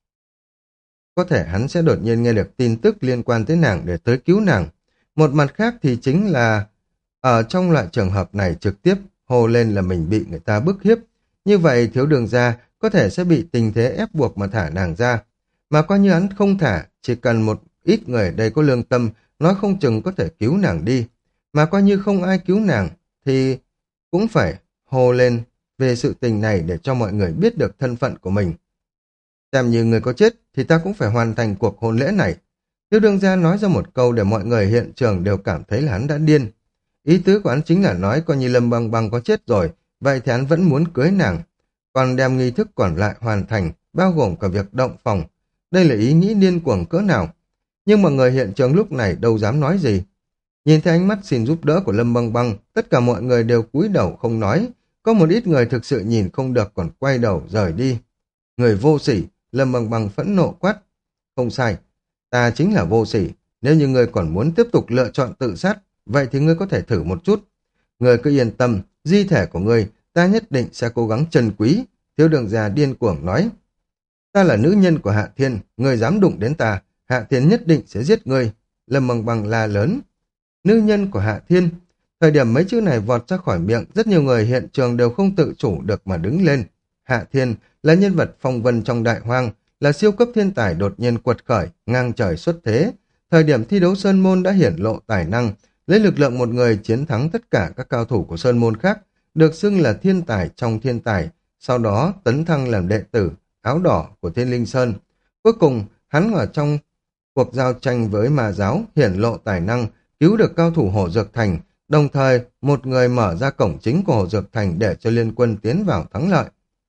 Có thể hắn sẽ đột nhiên nghe được tin tức liên quan tới nàng để tới cứu nàng. Một mặt khác thì chính là ở trong loại trường hợp này trực tiếp hô lên là mình bị người ta bức hiếp. Như vậy Thiếu Đường gia có thể sẽ bị tình thế ép buộc mà thả nàng ra. Mà coi như hắn không thả, chỉ cần một ít người ở đây có lương tâm, nói không chừng có thể cứu nàng đi. Mà coi như không ai cứu nàng, thì cũng phải hô lên về sự tình này để cho mọi người biết được thân phận của mình. Xem như người có chết, thì ta cũng phải hoàn thành cuộc hôn lễ này. Thiếu Đường gia nói ra một câu để mọi người hiện trường đều cảm thấy là hắn đã điên. Ý tứ của hắn chính là nói coi như Lâm Băng Băng có chết rồi, vậy thì hắn vẫn muốn cưới nàng. Còn đem nghi thức còn lại hoàn thành, bao gồm cả việc động phòng. Đây là ý nghĩ điên cuồng cỡ nào. Nhưng mà người hiện trường lúc này đâu dám nói gì. Nhìn thấy ánh mắt xin giúp đỡ của Lâm Băng Băng, tất cả mọi người đều cúi đầu không nói. Có một ít người thực sự nhìn không được còn quay đầu rời đi. Người vô sỉ, Lâm Băng Băng phẫn nộ quát. Không sai, ta chính là vô sỉ. Nếu như người còn muốn tiếp tục lựa chọn tự sát, vậy thì ngươi có thể thử một chút. Người cứ yên tâm, di thể của ngươi, ta nhất định sẽ cố gắng trân quý. Thiếu Đường gia điên cuồng nói. Ta là nữ nhân của Hạ Thiên, ngươi dám đụng đến ta, Hạ Thiên nhất định sẽ giết ngươi. Lâm Băng Băng la lớn. Nữ nhân của Hạ Thiên. Thời điểm mấy chữ này vọt ra khỏi miệng, rất nhiều người hiện trường đều không tự chủ được mà đứng lên. Hạ Thiên là nhân vật phong vân trong đại hoang, là siêu cấp thiên tài đột nhiên quật khởi, ngang trời xuất thế. Thời điểm thi đấu Sơn Môn đã hiển lộ tài năng, lấy lực lượng một người chiến thắng tất cả các cao thủ của Sơn Môn khác, được xưng là thiên tài trong thiên tài, sau đó tấn thăng làm đệ tử, áo đỏ của Thiên Linh Sơn. Cuối cùng, hắn ở trong cuộc giao tranh với ma giáo hiển lộ tài năng, cứu được cao thủ Hổ Dược Thành, đồng thời một người mở ra cổng chính của Hổ Dược Thành để cho liên quân tiến vào thắng lợi.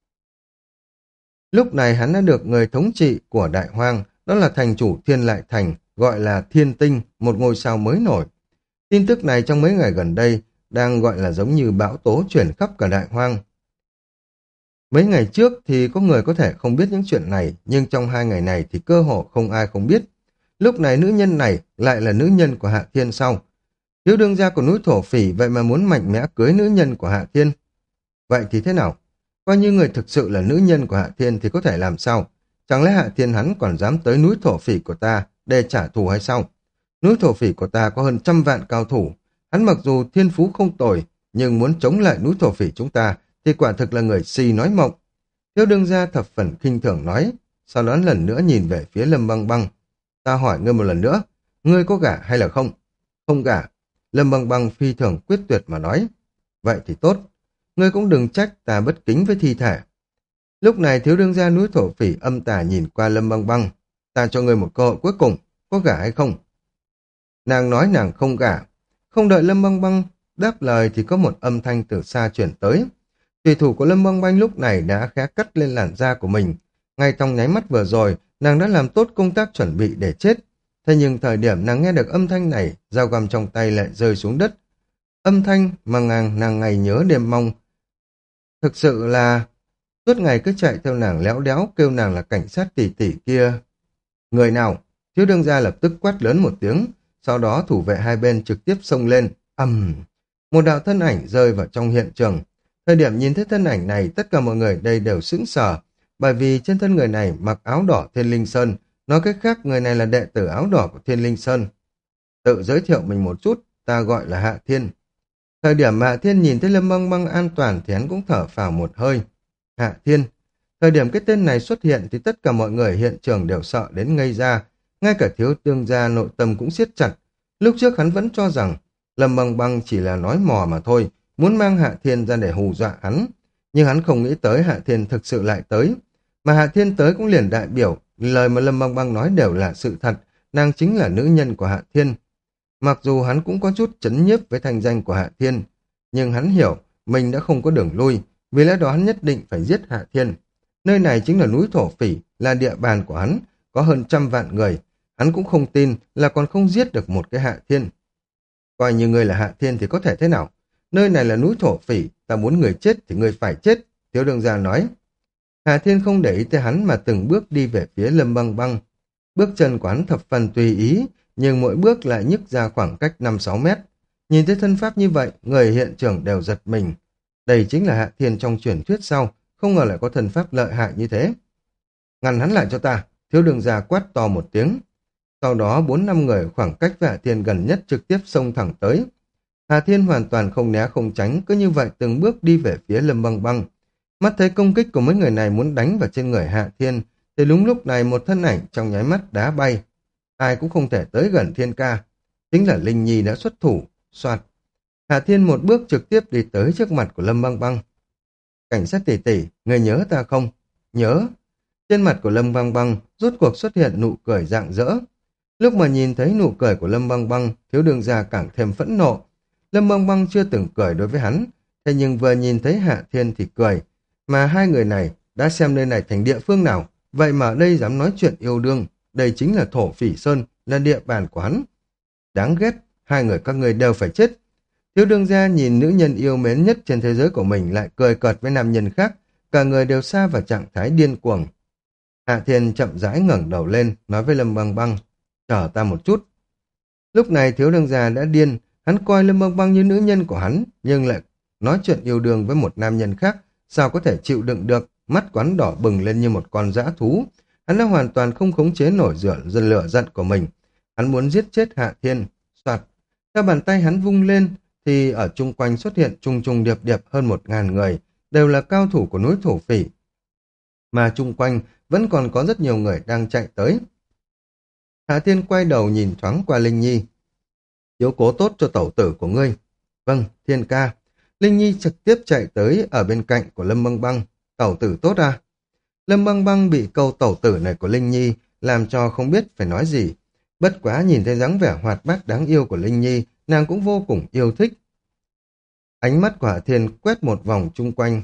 Lúc này hắn đã được người thống trị của Đại Hoang, đó là thành chủ Thiên Lại Thành, gọi là Thiên Tinh, một ngôi sao mới nổi. Tin tức này trong mấy ngày gần đây đang gọi là giống như bão tố chuyển khắp cả Đại Hoang. Mấy ngày trước thì có người có thể không biết những chuyện này, nhưng trong hai ngày này thì cơ hồ không ai không biết. Lúc này nữ nhân này lại là nữ nhân của Hạ Thiên sau. Thiếu Đường gia của núi Thổ Phỉ vậy mà muốn mạnh mẽ cưới nữ nhân của Hạ Thiên. Vậy thì thế nào? Coi như người thực sự là nữ nhân của Hạ Thiên thì có thể làm sao? Chẳng lẽ Hạ Thiên hắn còn dám tới núi Thổ Phỉ của ta để trả thù hay sao? Núi Thổ Phỉ của ta có hơn trăm vạn cao thủ. Hắn mặc dù thiên phú không tồi, nhưng muốn chống lại núi Thổ Phỉ chúng ta thì quả thực là người si nói mộng. Thiếu Đường gia thập phần khinh thường nói, sau đó lần nữa nhìn về phía Lâm Băng Băng. Ta hỏi ngươi một lần nữa, ngươi có gả hay là không? Không gả. Lâm Băng Băng phi thường quyết tuyệt mà nói. Vậy thì tốt, ngươi cũng đừng trách ta bất kính với thi thể. Lúc này Thiếu Đường gia núi Thổ Phỉ âm tà nhìn qua Lâm Băng Băng. Ta cho ngươi một cơ hội cuối cùng, có gả hay không? Nàng nói nàng không gả. Không đợi Lâm Băng Băng đáp lời thì có một âm thanh từ xa chuyển tới. Thủy thủ của Lâm Băng Băng lúc này đã khẽ cắt lên làn da của mình. Ngay trong nháy mắt vừa rồi, nàng đã làm tốt công tác chuẩn bị để chết. Thế nhưng thời điểm nàng nghe được âm thanh này, dao găm trong tay lại rơi xuống đất. Âm thanh mà nàng, nàng ngày nhớ đêm mong. Thực sự là suốt ngày cứ chạy theo nàng léo đéo, kêu nàng là cảnh sát tỷ tỷ kia. Người nào? Thiếu Đường gia lập tức quát lớn một tiếng, sau đó thủ vệ hai bên trực tiếp xông lên. Ầm! Một đạo thân ảnh rơi vào trong hiện trường. Thời điểm nhìn thấy thân ảnh này, tất cả mọi người đây đều sững sờ, bởi vì trên thân người này mặc áo đỏ Thiên Linh Sơn, nói cách khác người này là đệ tử áo đỏ của Thiên Linh Sơn. Tự giới thiệu mình một chút, ta gọi là Hạ Thiên. Thời điểm Hạ Thiên nhìn thấy Lâm Băng Băng an toàn thì hắn cũng thở phào một hơi. Hạ Thiên. Thời điểm cái tên này xuất hiện thì tất cả mọi người hiện trường đều sợ đến ngây ra, ngay cả Thiếu Tương gia nội tâm cũng siết chặt. Lúc trước hắn vẫn cho rằng Lâm Băng Băng chỉ là nói mò mà thôi, muốn mang Hạ Thiên ra để hù dọa hắn. Nhưng hắn không nghĩ tới Hạ Thiên thực sự lại tới. Mà Hạ Thiên tới cũng liền đại biểu, lời mà Lâm Băng Băng nói đều là sự thật, nàng chính là nữ nhân của Hạ Thiên. Mặc dù hắn cũng có chút chấn nhiếp với thanh danh của Hạ Thiên, nhưng hắn hiểu mình đã không có đường lui, vì lẽ đó hắn nhất định phải giết Hạ Thiên. Nơi này chính là núi Thổ Phỉ, là địa bàn của hắn, có hơn trăm vạn người. Hắn cũng không tin là còn không giết được một cái Hạ Thiên. Coi như ngươi là Hạ Thiên thì có thể thế nào? Nơi này là núi Thổ Phỉ, ta muốn người chết thì người phải chết, Thiếu Đường gia nói. Hạ Thiên không để ý tới hắn mà từng bước đi về phía Lâm Băng Băng. Bước chân của hắn thập phần tùy ý, nhưng mỗi bước lại nhích ra khoảng cách năm sáu mét. Nhìn thấy thân pháp như vậy, người hiện trường đều giật mình. Đây chính là Hạ Thiên trong truyền thuyết sau, không ngờ lại có thân pháp lợi hại như thế. Ngăn hắn lại cho ta, Thiếu Đường gia quát to một tiếng. Sau đó bốn năm người khoảng cách với Hạ Thiên gần nhất trực tiếp xông thẳng tới. Hạ Thiên hoàn toàn không né không tránh, cứ như vậy từng bước đi về phía Lâm Băng Băng. Mắt thấy công kích của mấy người này muốn đánh vào trên người Hạ Thiên, thì đúng lúc này một thân ảnh trong nháy mắt đá bay. Ai cũng không thể tới gần Thiên ca. Chính là Linh Nhi đã xuất thủ, soạt. Hạ Thiên một bước trực tiếp đi tới trước mặt của Lâm Băng Băng. Cảnh sát tỷ tỷ, người nhớ ta không? Nhớ. Trên mặt của Lâm Băng Băng rốt cuộc xuất hiện nụ cười rạng rỡ. Lúc mà nhìn thấy nụ cười của Lâm Băng Băng, Thiếu Đường gia càng thêm phẫn nộ. Lâm Băng Băng chưa từng cười đối với hắn, thế nhưng vừa nhìn thấy Hạ Thiên thì cười. Mà hai người này đã xem nơi này thành địa phương nào, vậy mà ở đây dám nói chuyện yêu đương. Đây chính là Thổ Phỉ Sơn, là địa bàn của hắn. Đáng ghét, hai người các người đều phải chết. Thiếu Đường gia nhìn nữ nhân yêu mến nhất trên thế giới của mình lại cười cợt với nam nhân khác, cả người đều xa vào trạng thái điên cuồng. Hạ Thiên chậm rãi ngẩng đầu lên, nói với Lâm Băng Băng, chờ ta một chút. Lúc này Thiếu Đường gia đã điên, hắn coi Lâm Băng Băng như nữ nhân của hắn, nhưng lại nói chuyện yêu đương với một nam nhân khác, sao có thể chịu đựng được, mắt quán đỏ bừng lên như một con dã thú. Hắn đã hoàn toàn không khống chế nổi dựa dần lửa giận của mình. Hắn muốn giết chết Hạ Thiên, soạt. Theo bàn tay hắn vung lên, thì ở chung quanh xuất hiện trùng trùng điệp điệp hơn một ngàn người, đều là cao thủ của núi Thổ Phỉ. Mà chung quanh vẫn còn có rất nhiều người đang chạy tới. Hạ Thiên quay đầu nhìn thoáng qua Linh Nhi. Chiếu cố tốt cho tẩu tử của ngươi. Vâng, Thiên ca. Linh Nhi trực tiếp chạy tới ở bên cạnh của Lâm Băng Băng. Tẩu tử tốt à? Lâm Băng Băng bị câu tẩu tử này của Linh Nhi làm cho không biết phải nói gì. Bất quá nhìn thấy dáng vẻ hoạt bát đáng yêu của Linh Nhi, nàng cũng vô cùng yêu thích. Ánh mắt của Hạ Thiên quét một vòng chung quanh.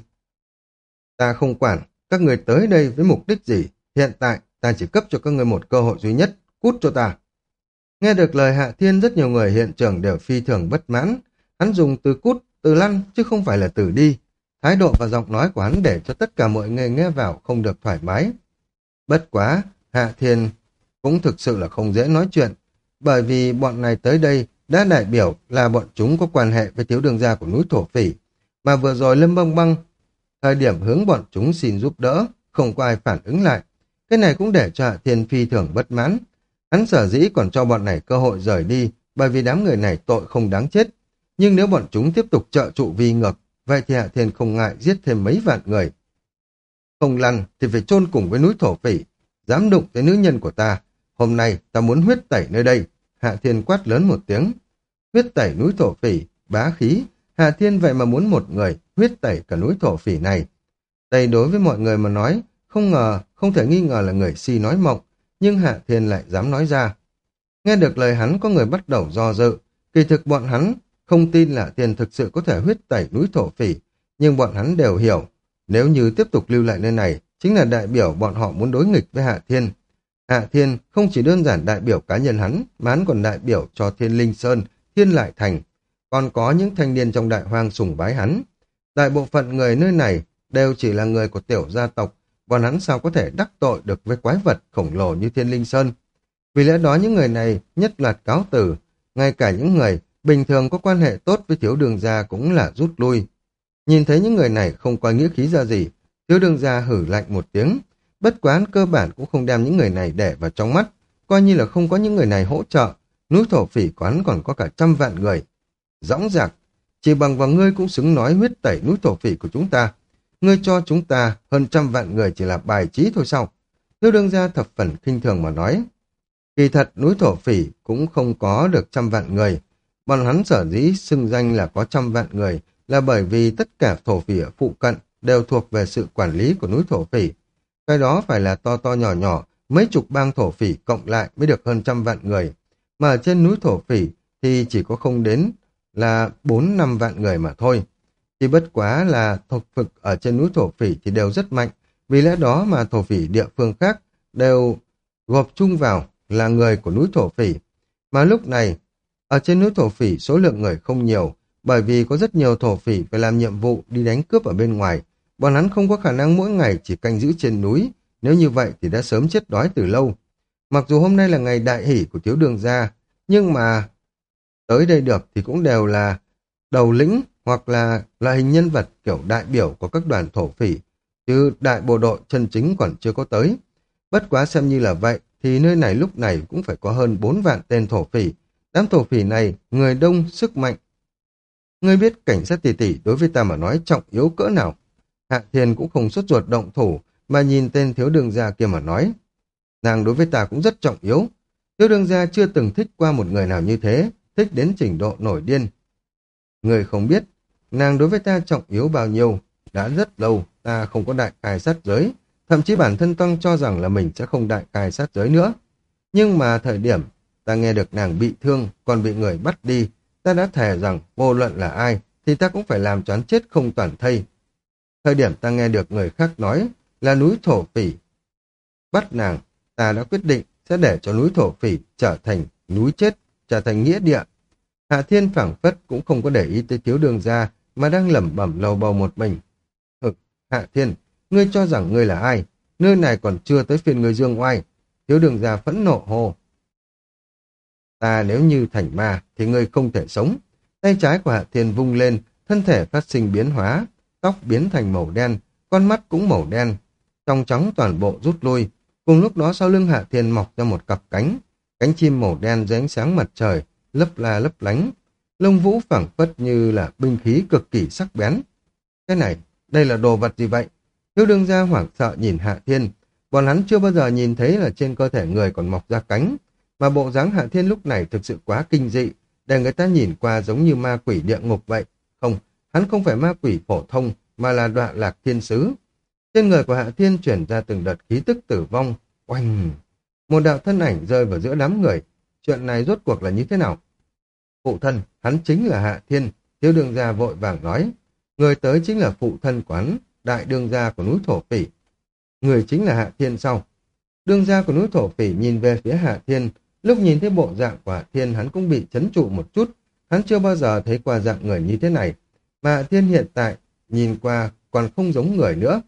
Ta không quản, các người tới đây với mục đích gì? Hiện tại, ta chỉ cấp cho các người một cơ hội duy nhất, cút cho ta. Nghe được lời Hạ Thiên, rất nhiều người hiện trường đều phi thường bất mãn. Hắn dùng từ cút, từ lăn, chứ không phải là từ đi. Thái độ và giọng nói của hắn để cho tất cả mọi người nghe vào không được thoải mái. Bất quá, Hạ Thiên cũng thực sự là không dễ nói chuyện, bởi vì bọn này tới đây đã đại biểu là bọn chúng có quan hệ với Thiếu Đường gia của núi Thổ Phỉ. Mà vừa rồi Lâm Băng Băng, thời điểm hướng bọn chúng xin giúp đỡ, không có ai phản ứng lại. Cái này cũng để cho Hạ Thiên phi thường bất mãn. Hắn sở dĩ còn cho bọn này cơ hội rời đi, bởi vì đám người này tội không đáng chết. Nhưng nếu bọn chúng tiếp tục trợ trụ vi ngược, vậy thì Hạ Thiên không ngại giết thêm mấy vạn người. Không lăn thì phải chôn cùng với núi Thổ Phỉ. Dám đụng tới nữ nhân của ta, hôm nay ta muốn huyết tẩy nơi đây. Hạ Thiên quát lớn một tiếng. Huyết tẩy núi Thổ Phỉ, bá khí. Hạ Thiên vậy mà muốn một người huyết tẩy cả núi Thổ Phỉ này. Đây đối với mọi người mà nói, không ngờ, không thể nghi ngờ là người si nói mộng, nhưng Hạ Thiên lại dám nói ra. Nghe được lời hắn, có người bắt đầu do dự. Kỳ thực bọn hắn không tin là Hạ Thiên thực sự có thể huyết tẩy núi Thổ Phỉ, nhưng bọn hắn đều hiểu, nếu như tiếp tục lưu lại nơi này, chính là đại biểu bọn họ muốn đối nghịch với Hạ Thiên. Hạ Thiên không chỉ đơn giản đại biểu cá nhân hắn, mà hắn còn đại biểu cho Thiên Linh Sơn, Thiên Lại Thành. Còn có những thanh niên trong đại hoang sùng bái hắn. Đại bộ phận người nơi này đều chỉ là người của tiểu gia tộc, bọn hắn sao có thể đắc tội được với quái vật khổng lồ như Thiên Linh Sơn. Vì lẽ đó những người này nhất loạt cáo từ, ngay cả những người bình thường có quan hệ tốt với Thiếu Đường gia cũng là rút lui. Nhìn thấy những người này không coi nghĩa khí ra gì, Thiếu đương gia hử lạnh một tiếng. Bất quá hắn cơ bản cũng không đem những người này để vào trong mắt, coi như là không có những người này hỗ trợ. Núi thổ phỉ quán còn có cả trăm vạn người. Dõng dạc, chỉ bằng vào ngươi cũng xứng nói huyết tẩy núi thổ phỉ của chúng ta. Ngươi cho chúng ta hơn trăm vạn người chỉ là bài trí thôi sao? Thiếu đương gia thập phần khinh thường mà nói. Kỳ thật núi thổ phỉ cũng không có được trăm vạn người. Bọn hắn sở dĩ xưng danh là có trăm vạn người là bởi vì tất cả thổ phỉ ở phụ cận đều thuộc về sự quản lý của núi thổ phỉ. Cái đó phải là to to nhỏ nhỏ, mấy chục bang thổ phỉ cộng lại mới được hơn trăm vạn người. Mà ở trên núi thổ phỉ thì chỉ có không đến là bốn năm vạn người mà thôi. Chỉ bất quá là thổ phực ở trên núi thổ phỉ thì đều rất mạnh, vì lẽ đó mà thổ phỉ địa phương khác đều gộp chung vào là người của núi thổ phỉ. Mà lúc này, ở trên núi thổ phỉ số lượng người không nhiều, bởi vì có rất nhiều thổ phỉ phải làm nhiệm vụ đi đánh cướp ở bên ngoài. Bọn hắn không có khả năng mỗi ngày chỉ canh giữ trên núi, nếu như vậy thì đã sớm chết đói từ lâu. Mặc dù hôm nay là ngày đại hỷ của thiếu đường gia, nhưng mà tới đây được thì cũng đều là đầu lĩnh hoặc là loại hình nhân vật kiểu đại biểu của các đoàn thổ phỉ, chứ đại bộ đội chân chính còn chưa có tới. Bất quá xem như là vậy, thì nơi này lúc này cũng phải có hơn bốn vạn tên thổ phỉ. Đám thổ phỉ này, người đông, sức mạnh. Ngươi biết cảnh sát tỷ tỷ đối với ta mà nói trọng yếu cỡ nào. Hạ Thiên cũng không sốt ruột động thủ, mà nhìn tên thiếu đường gia kia mà nói. Nàng đối với ta cũng rất trọng yếu. Thiếu đường gia chưa từng thích qua một người nào như thế, thích đến trình độ nổi điên. Người không biết, nàng đối với ta trọng yếu bao nhiêu. Đã rất lâu, ta không có đại khai sát giới. Thậm chí bản thân Toang cho rằng là mình sẽ không đại khai sát giới nữa. Nhưng mà thời điểm ta nghe được nàng bị thương, còn bị người bắt đi, ta đã thề rằng vô luận là ai, thì ta cũng phải làm choán chết không toàn thây. Thời điểm ta nghe được người khác nói là núi thổ phỉ bắt nàng, ta đã quyết định sẽ để cho núi thổ phỉ trở thành núi chết, trở thành nghĩa địa. Hạ Thiên phảng phất cũng không có để ý tới thiếu đường gia, mà đang lẩm bẩm lầu bầu một mình. Hực, Hạ Thiên, ngươi cho rằng ngươi là ai? Nơi này còn chưa tới phiên ngươi dương oai. Thiếu đường gia phẫn nộ hồ. Ta nếu như thành ma thì ngươi không thể sống. Tay trái của Hạ Thiên vung lên, thân thể phát sinh biến hóa, tóc biến thành màu đen, con mắt cũng màu đen, trong trắng toàn bộ rút lui. Cùng lúc đó sau lưng Hạ Thiên mọc ra một cặp cánh, cánh chim màu đen dưới ánh sáng mặt trời, lấp la lấp lánh, lông vũ phảng phất như là binh khí cực kỳ sắc bén. Cái này, đây là đồ vật gì vậy? Thiếu đương gia hoảng sợ nhìn Hạ Thiên, bọn hắn chưa bao giờ nhìn thấy là trên cơ thể người còn mọc ra cánh, mà bộ dáng Hạ Thiên lúc này thực sự quá kinh dị, để người ta nhìn qua giống như ma quỷ địa ngục vậy. Không, hắn không phải ma quỷ phổ thông, mà là Đọa Lạc Thiên Sứ. Trên người của Hạ Thiên chuyển ra từng đợt khí tức tử vong, oanh! Một đạo thân ảnh rơi vào giữa đám người. Chuyện này rốt cuộc là như thế nào? Phụ thân, hắn chính là Hạ Thiên. Thiếu đương gia vội vàng nói. Người tới chính là phụ thân quán, đại đương gia của núi thổ phỉ. Người chính là Hạ Thiên sau. Đương gia của núi thổ phỉ nhìn về phía Hạ Thiên. Lúc nhìn thấy bộ dạng của Hạ Thiên, hắn cũng bị chấn trụ một chút. Hắn chưa bao giờ thấy qua dạng người như thế này. Mà Hạ Thiên hiện tại nhìn qua còn không giống người nữa.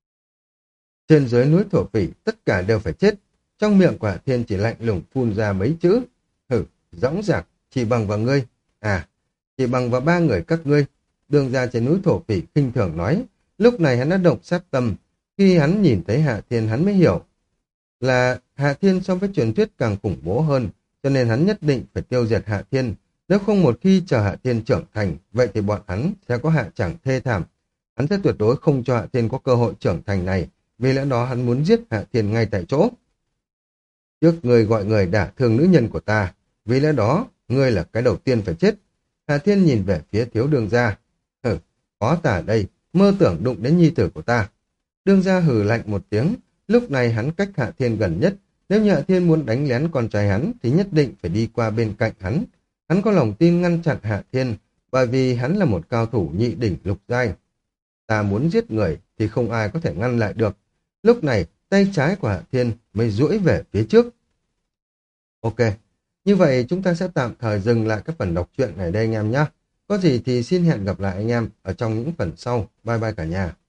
Trên dưới núi thổ phỉ tất cả đều phải chết. Trong miệng của Hạ Thiên chỉ lạnh lùng phun ra mấy chữ. Hử, dõng dạc, chỉ bằng vào ngươi. À, chỉ bằng vào ba người các ngươi. Đường ra trên núi thổ phỉ khinh thường nói. Lúc này hắn đã động sát tâm. Khi hắn nhìn thấy Hạ Thiên hắn mới hiểu là Hạ Thiên so với truyền thuyết càng khủng bố hơn, cho nên hắn nhất định phải tiêu diệt Hạ Thiên. Nếu không một khi chờ Hạ Thiên trưởng thành, vậy thì bọn hắn sẽ có hạ chẳng thê thảm. Hắn sẽ tuyệt đối không cho Hạ Thiên có cơ hội trưởng thành này, vì lẽ đó hắn muốn giết Hạ Thiên ngay tại chỗ. Trước người gọi người đả thương nữ nhân của ta, vì lẽ đó ngươi là cái đầu tiên phải chết. Hạ Thiên nhìn về phía thiếu đường gia. Hừ, có ta ở đây, mơ tưởng đụng đến nhi tử của ta. Đương gia hừ lạnh một tiếng, lúc này hắn cách Hạ Thiên gần nhất. Nếu như Hạ Thiên muốn đánh lén con trai hắn thì nhất định phải đi qua bên cạnh hắn. Hắn có lòng tin ngăn chặn Hạ Thiên, bởi vì hắn là một cao thủ nhị đỉnh lục giai. Ta muốn giết người thì không ai có thể ngăn lại được. Lúc này, tay trái của Hạ Thiên mới duỗi về phía trước. Ok, như vậy chúng ta sẽ tạm thời dừng lại các phần đọc truyện này đây anh em nhé. Có gì thì xin hẹn gặp lại anh em ở trong những phần sau. Bye bye cả nhà.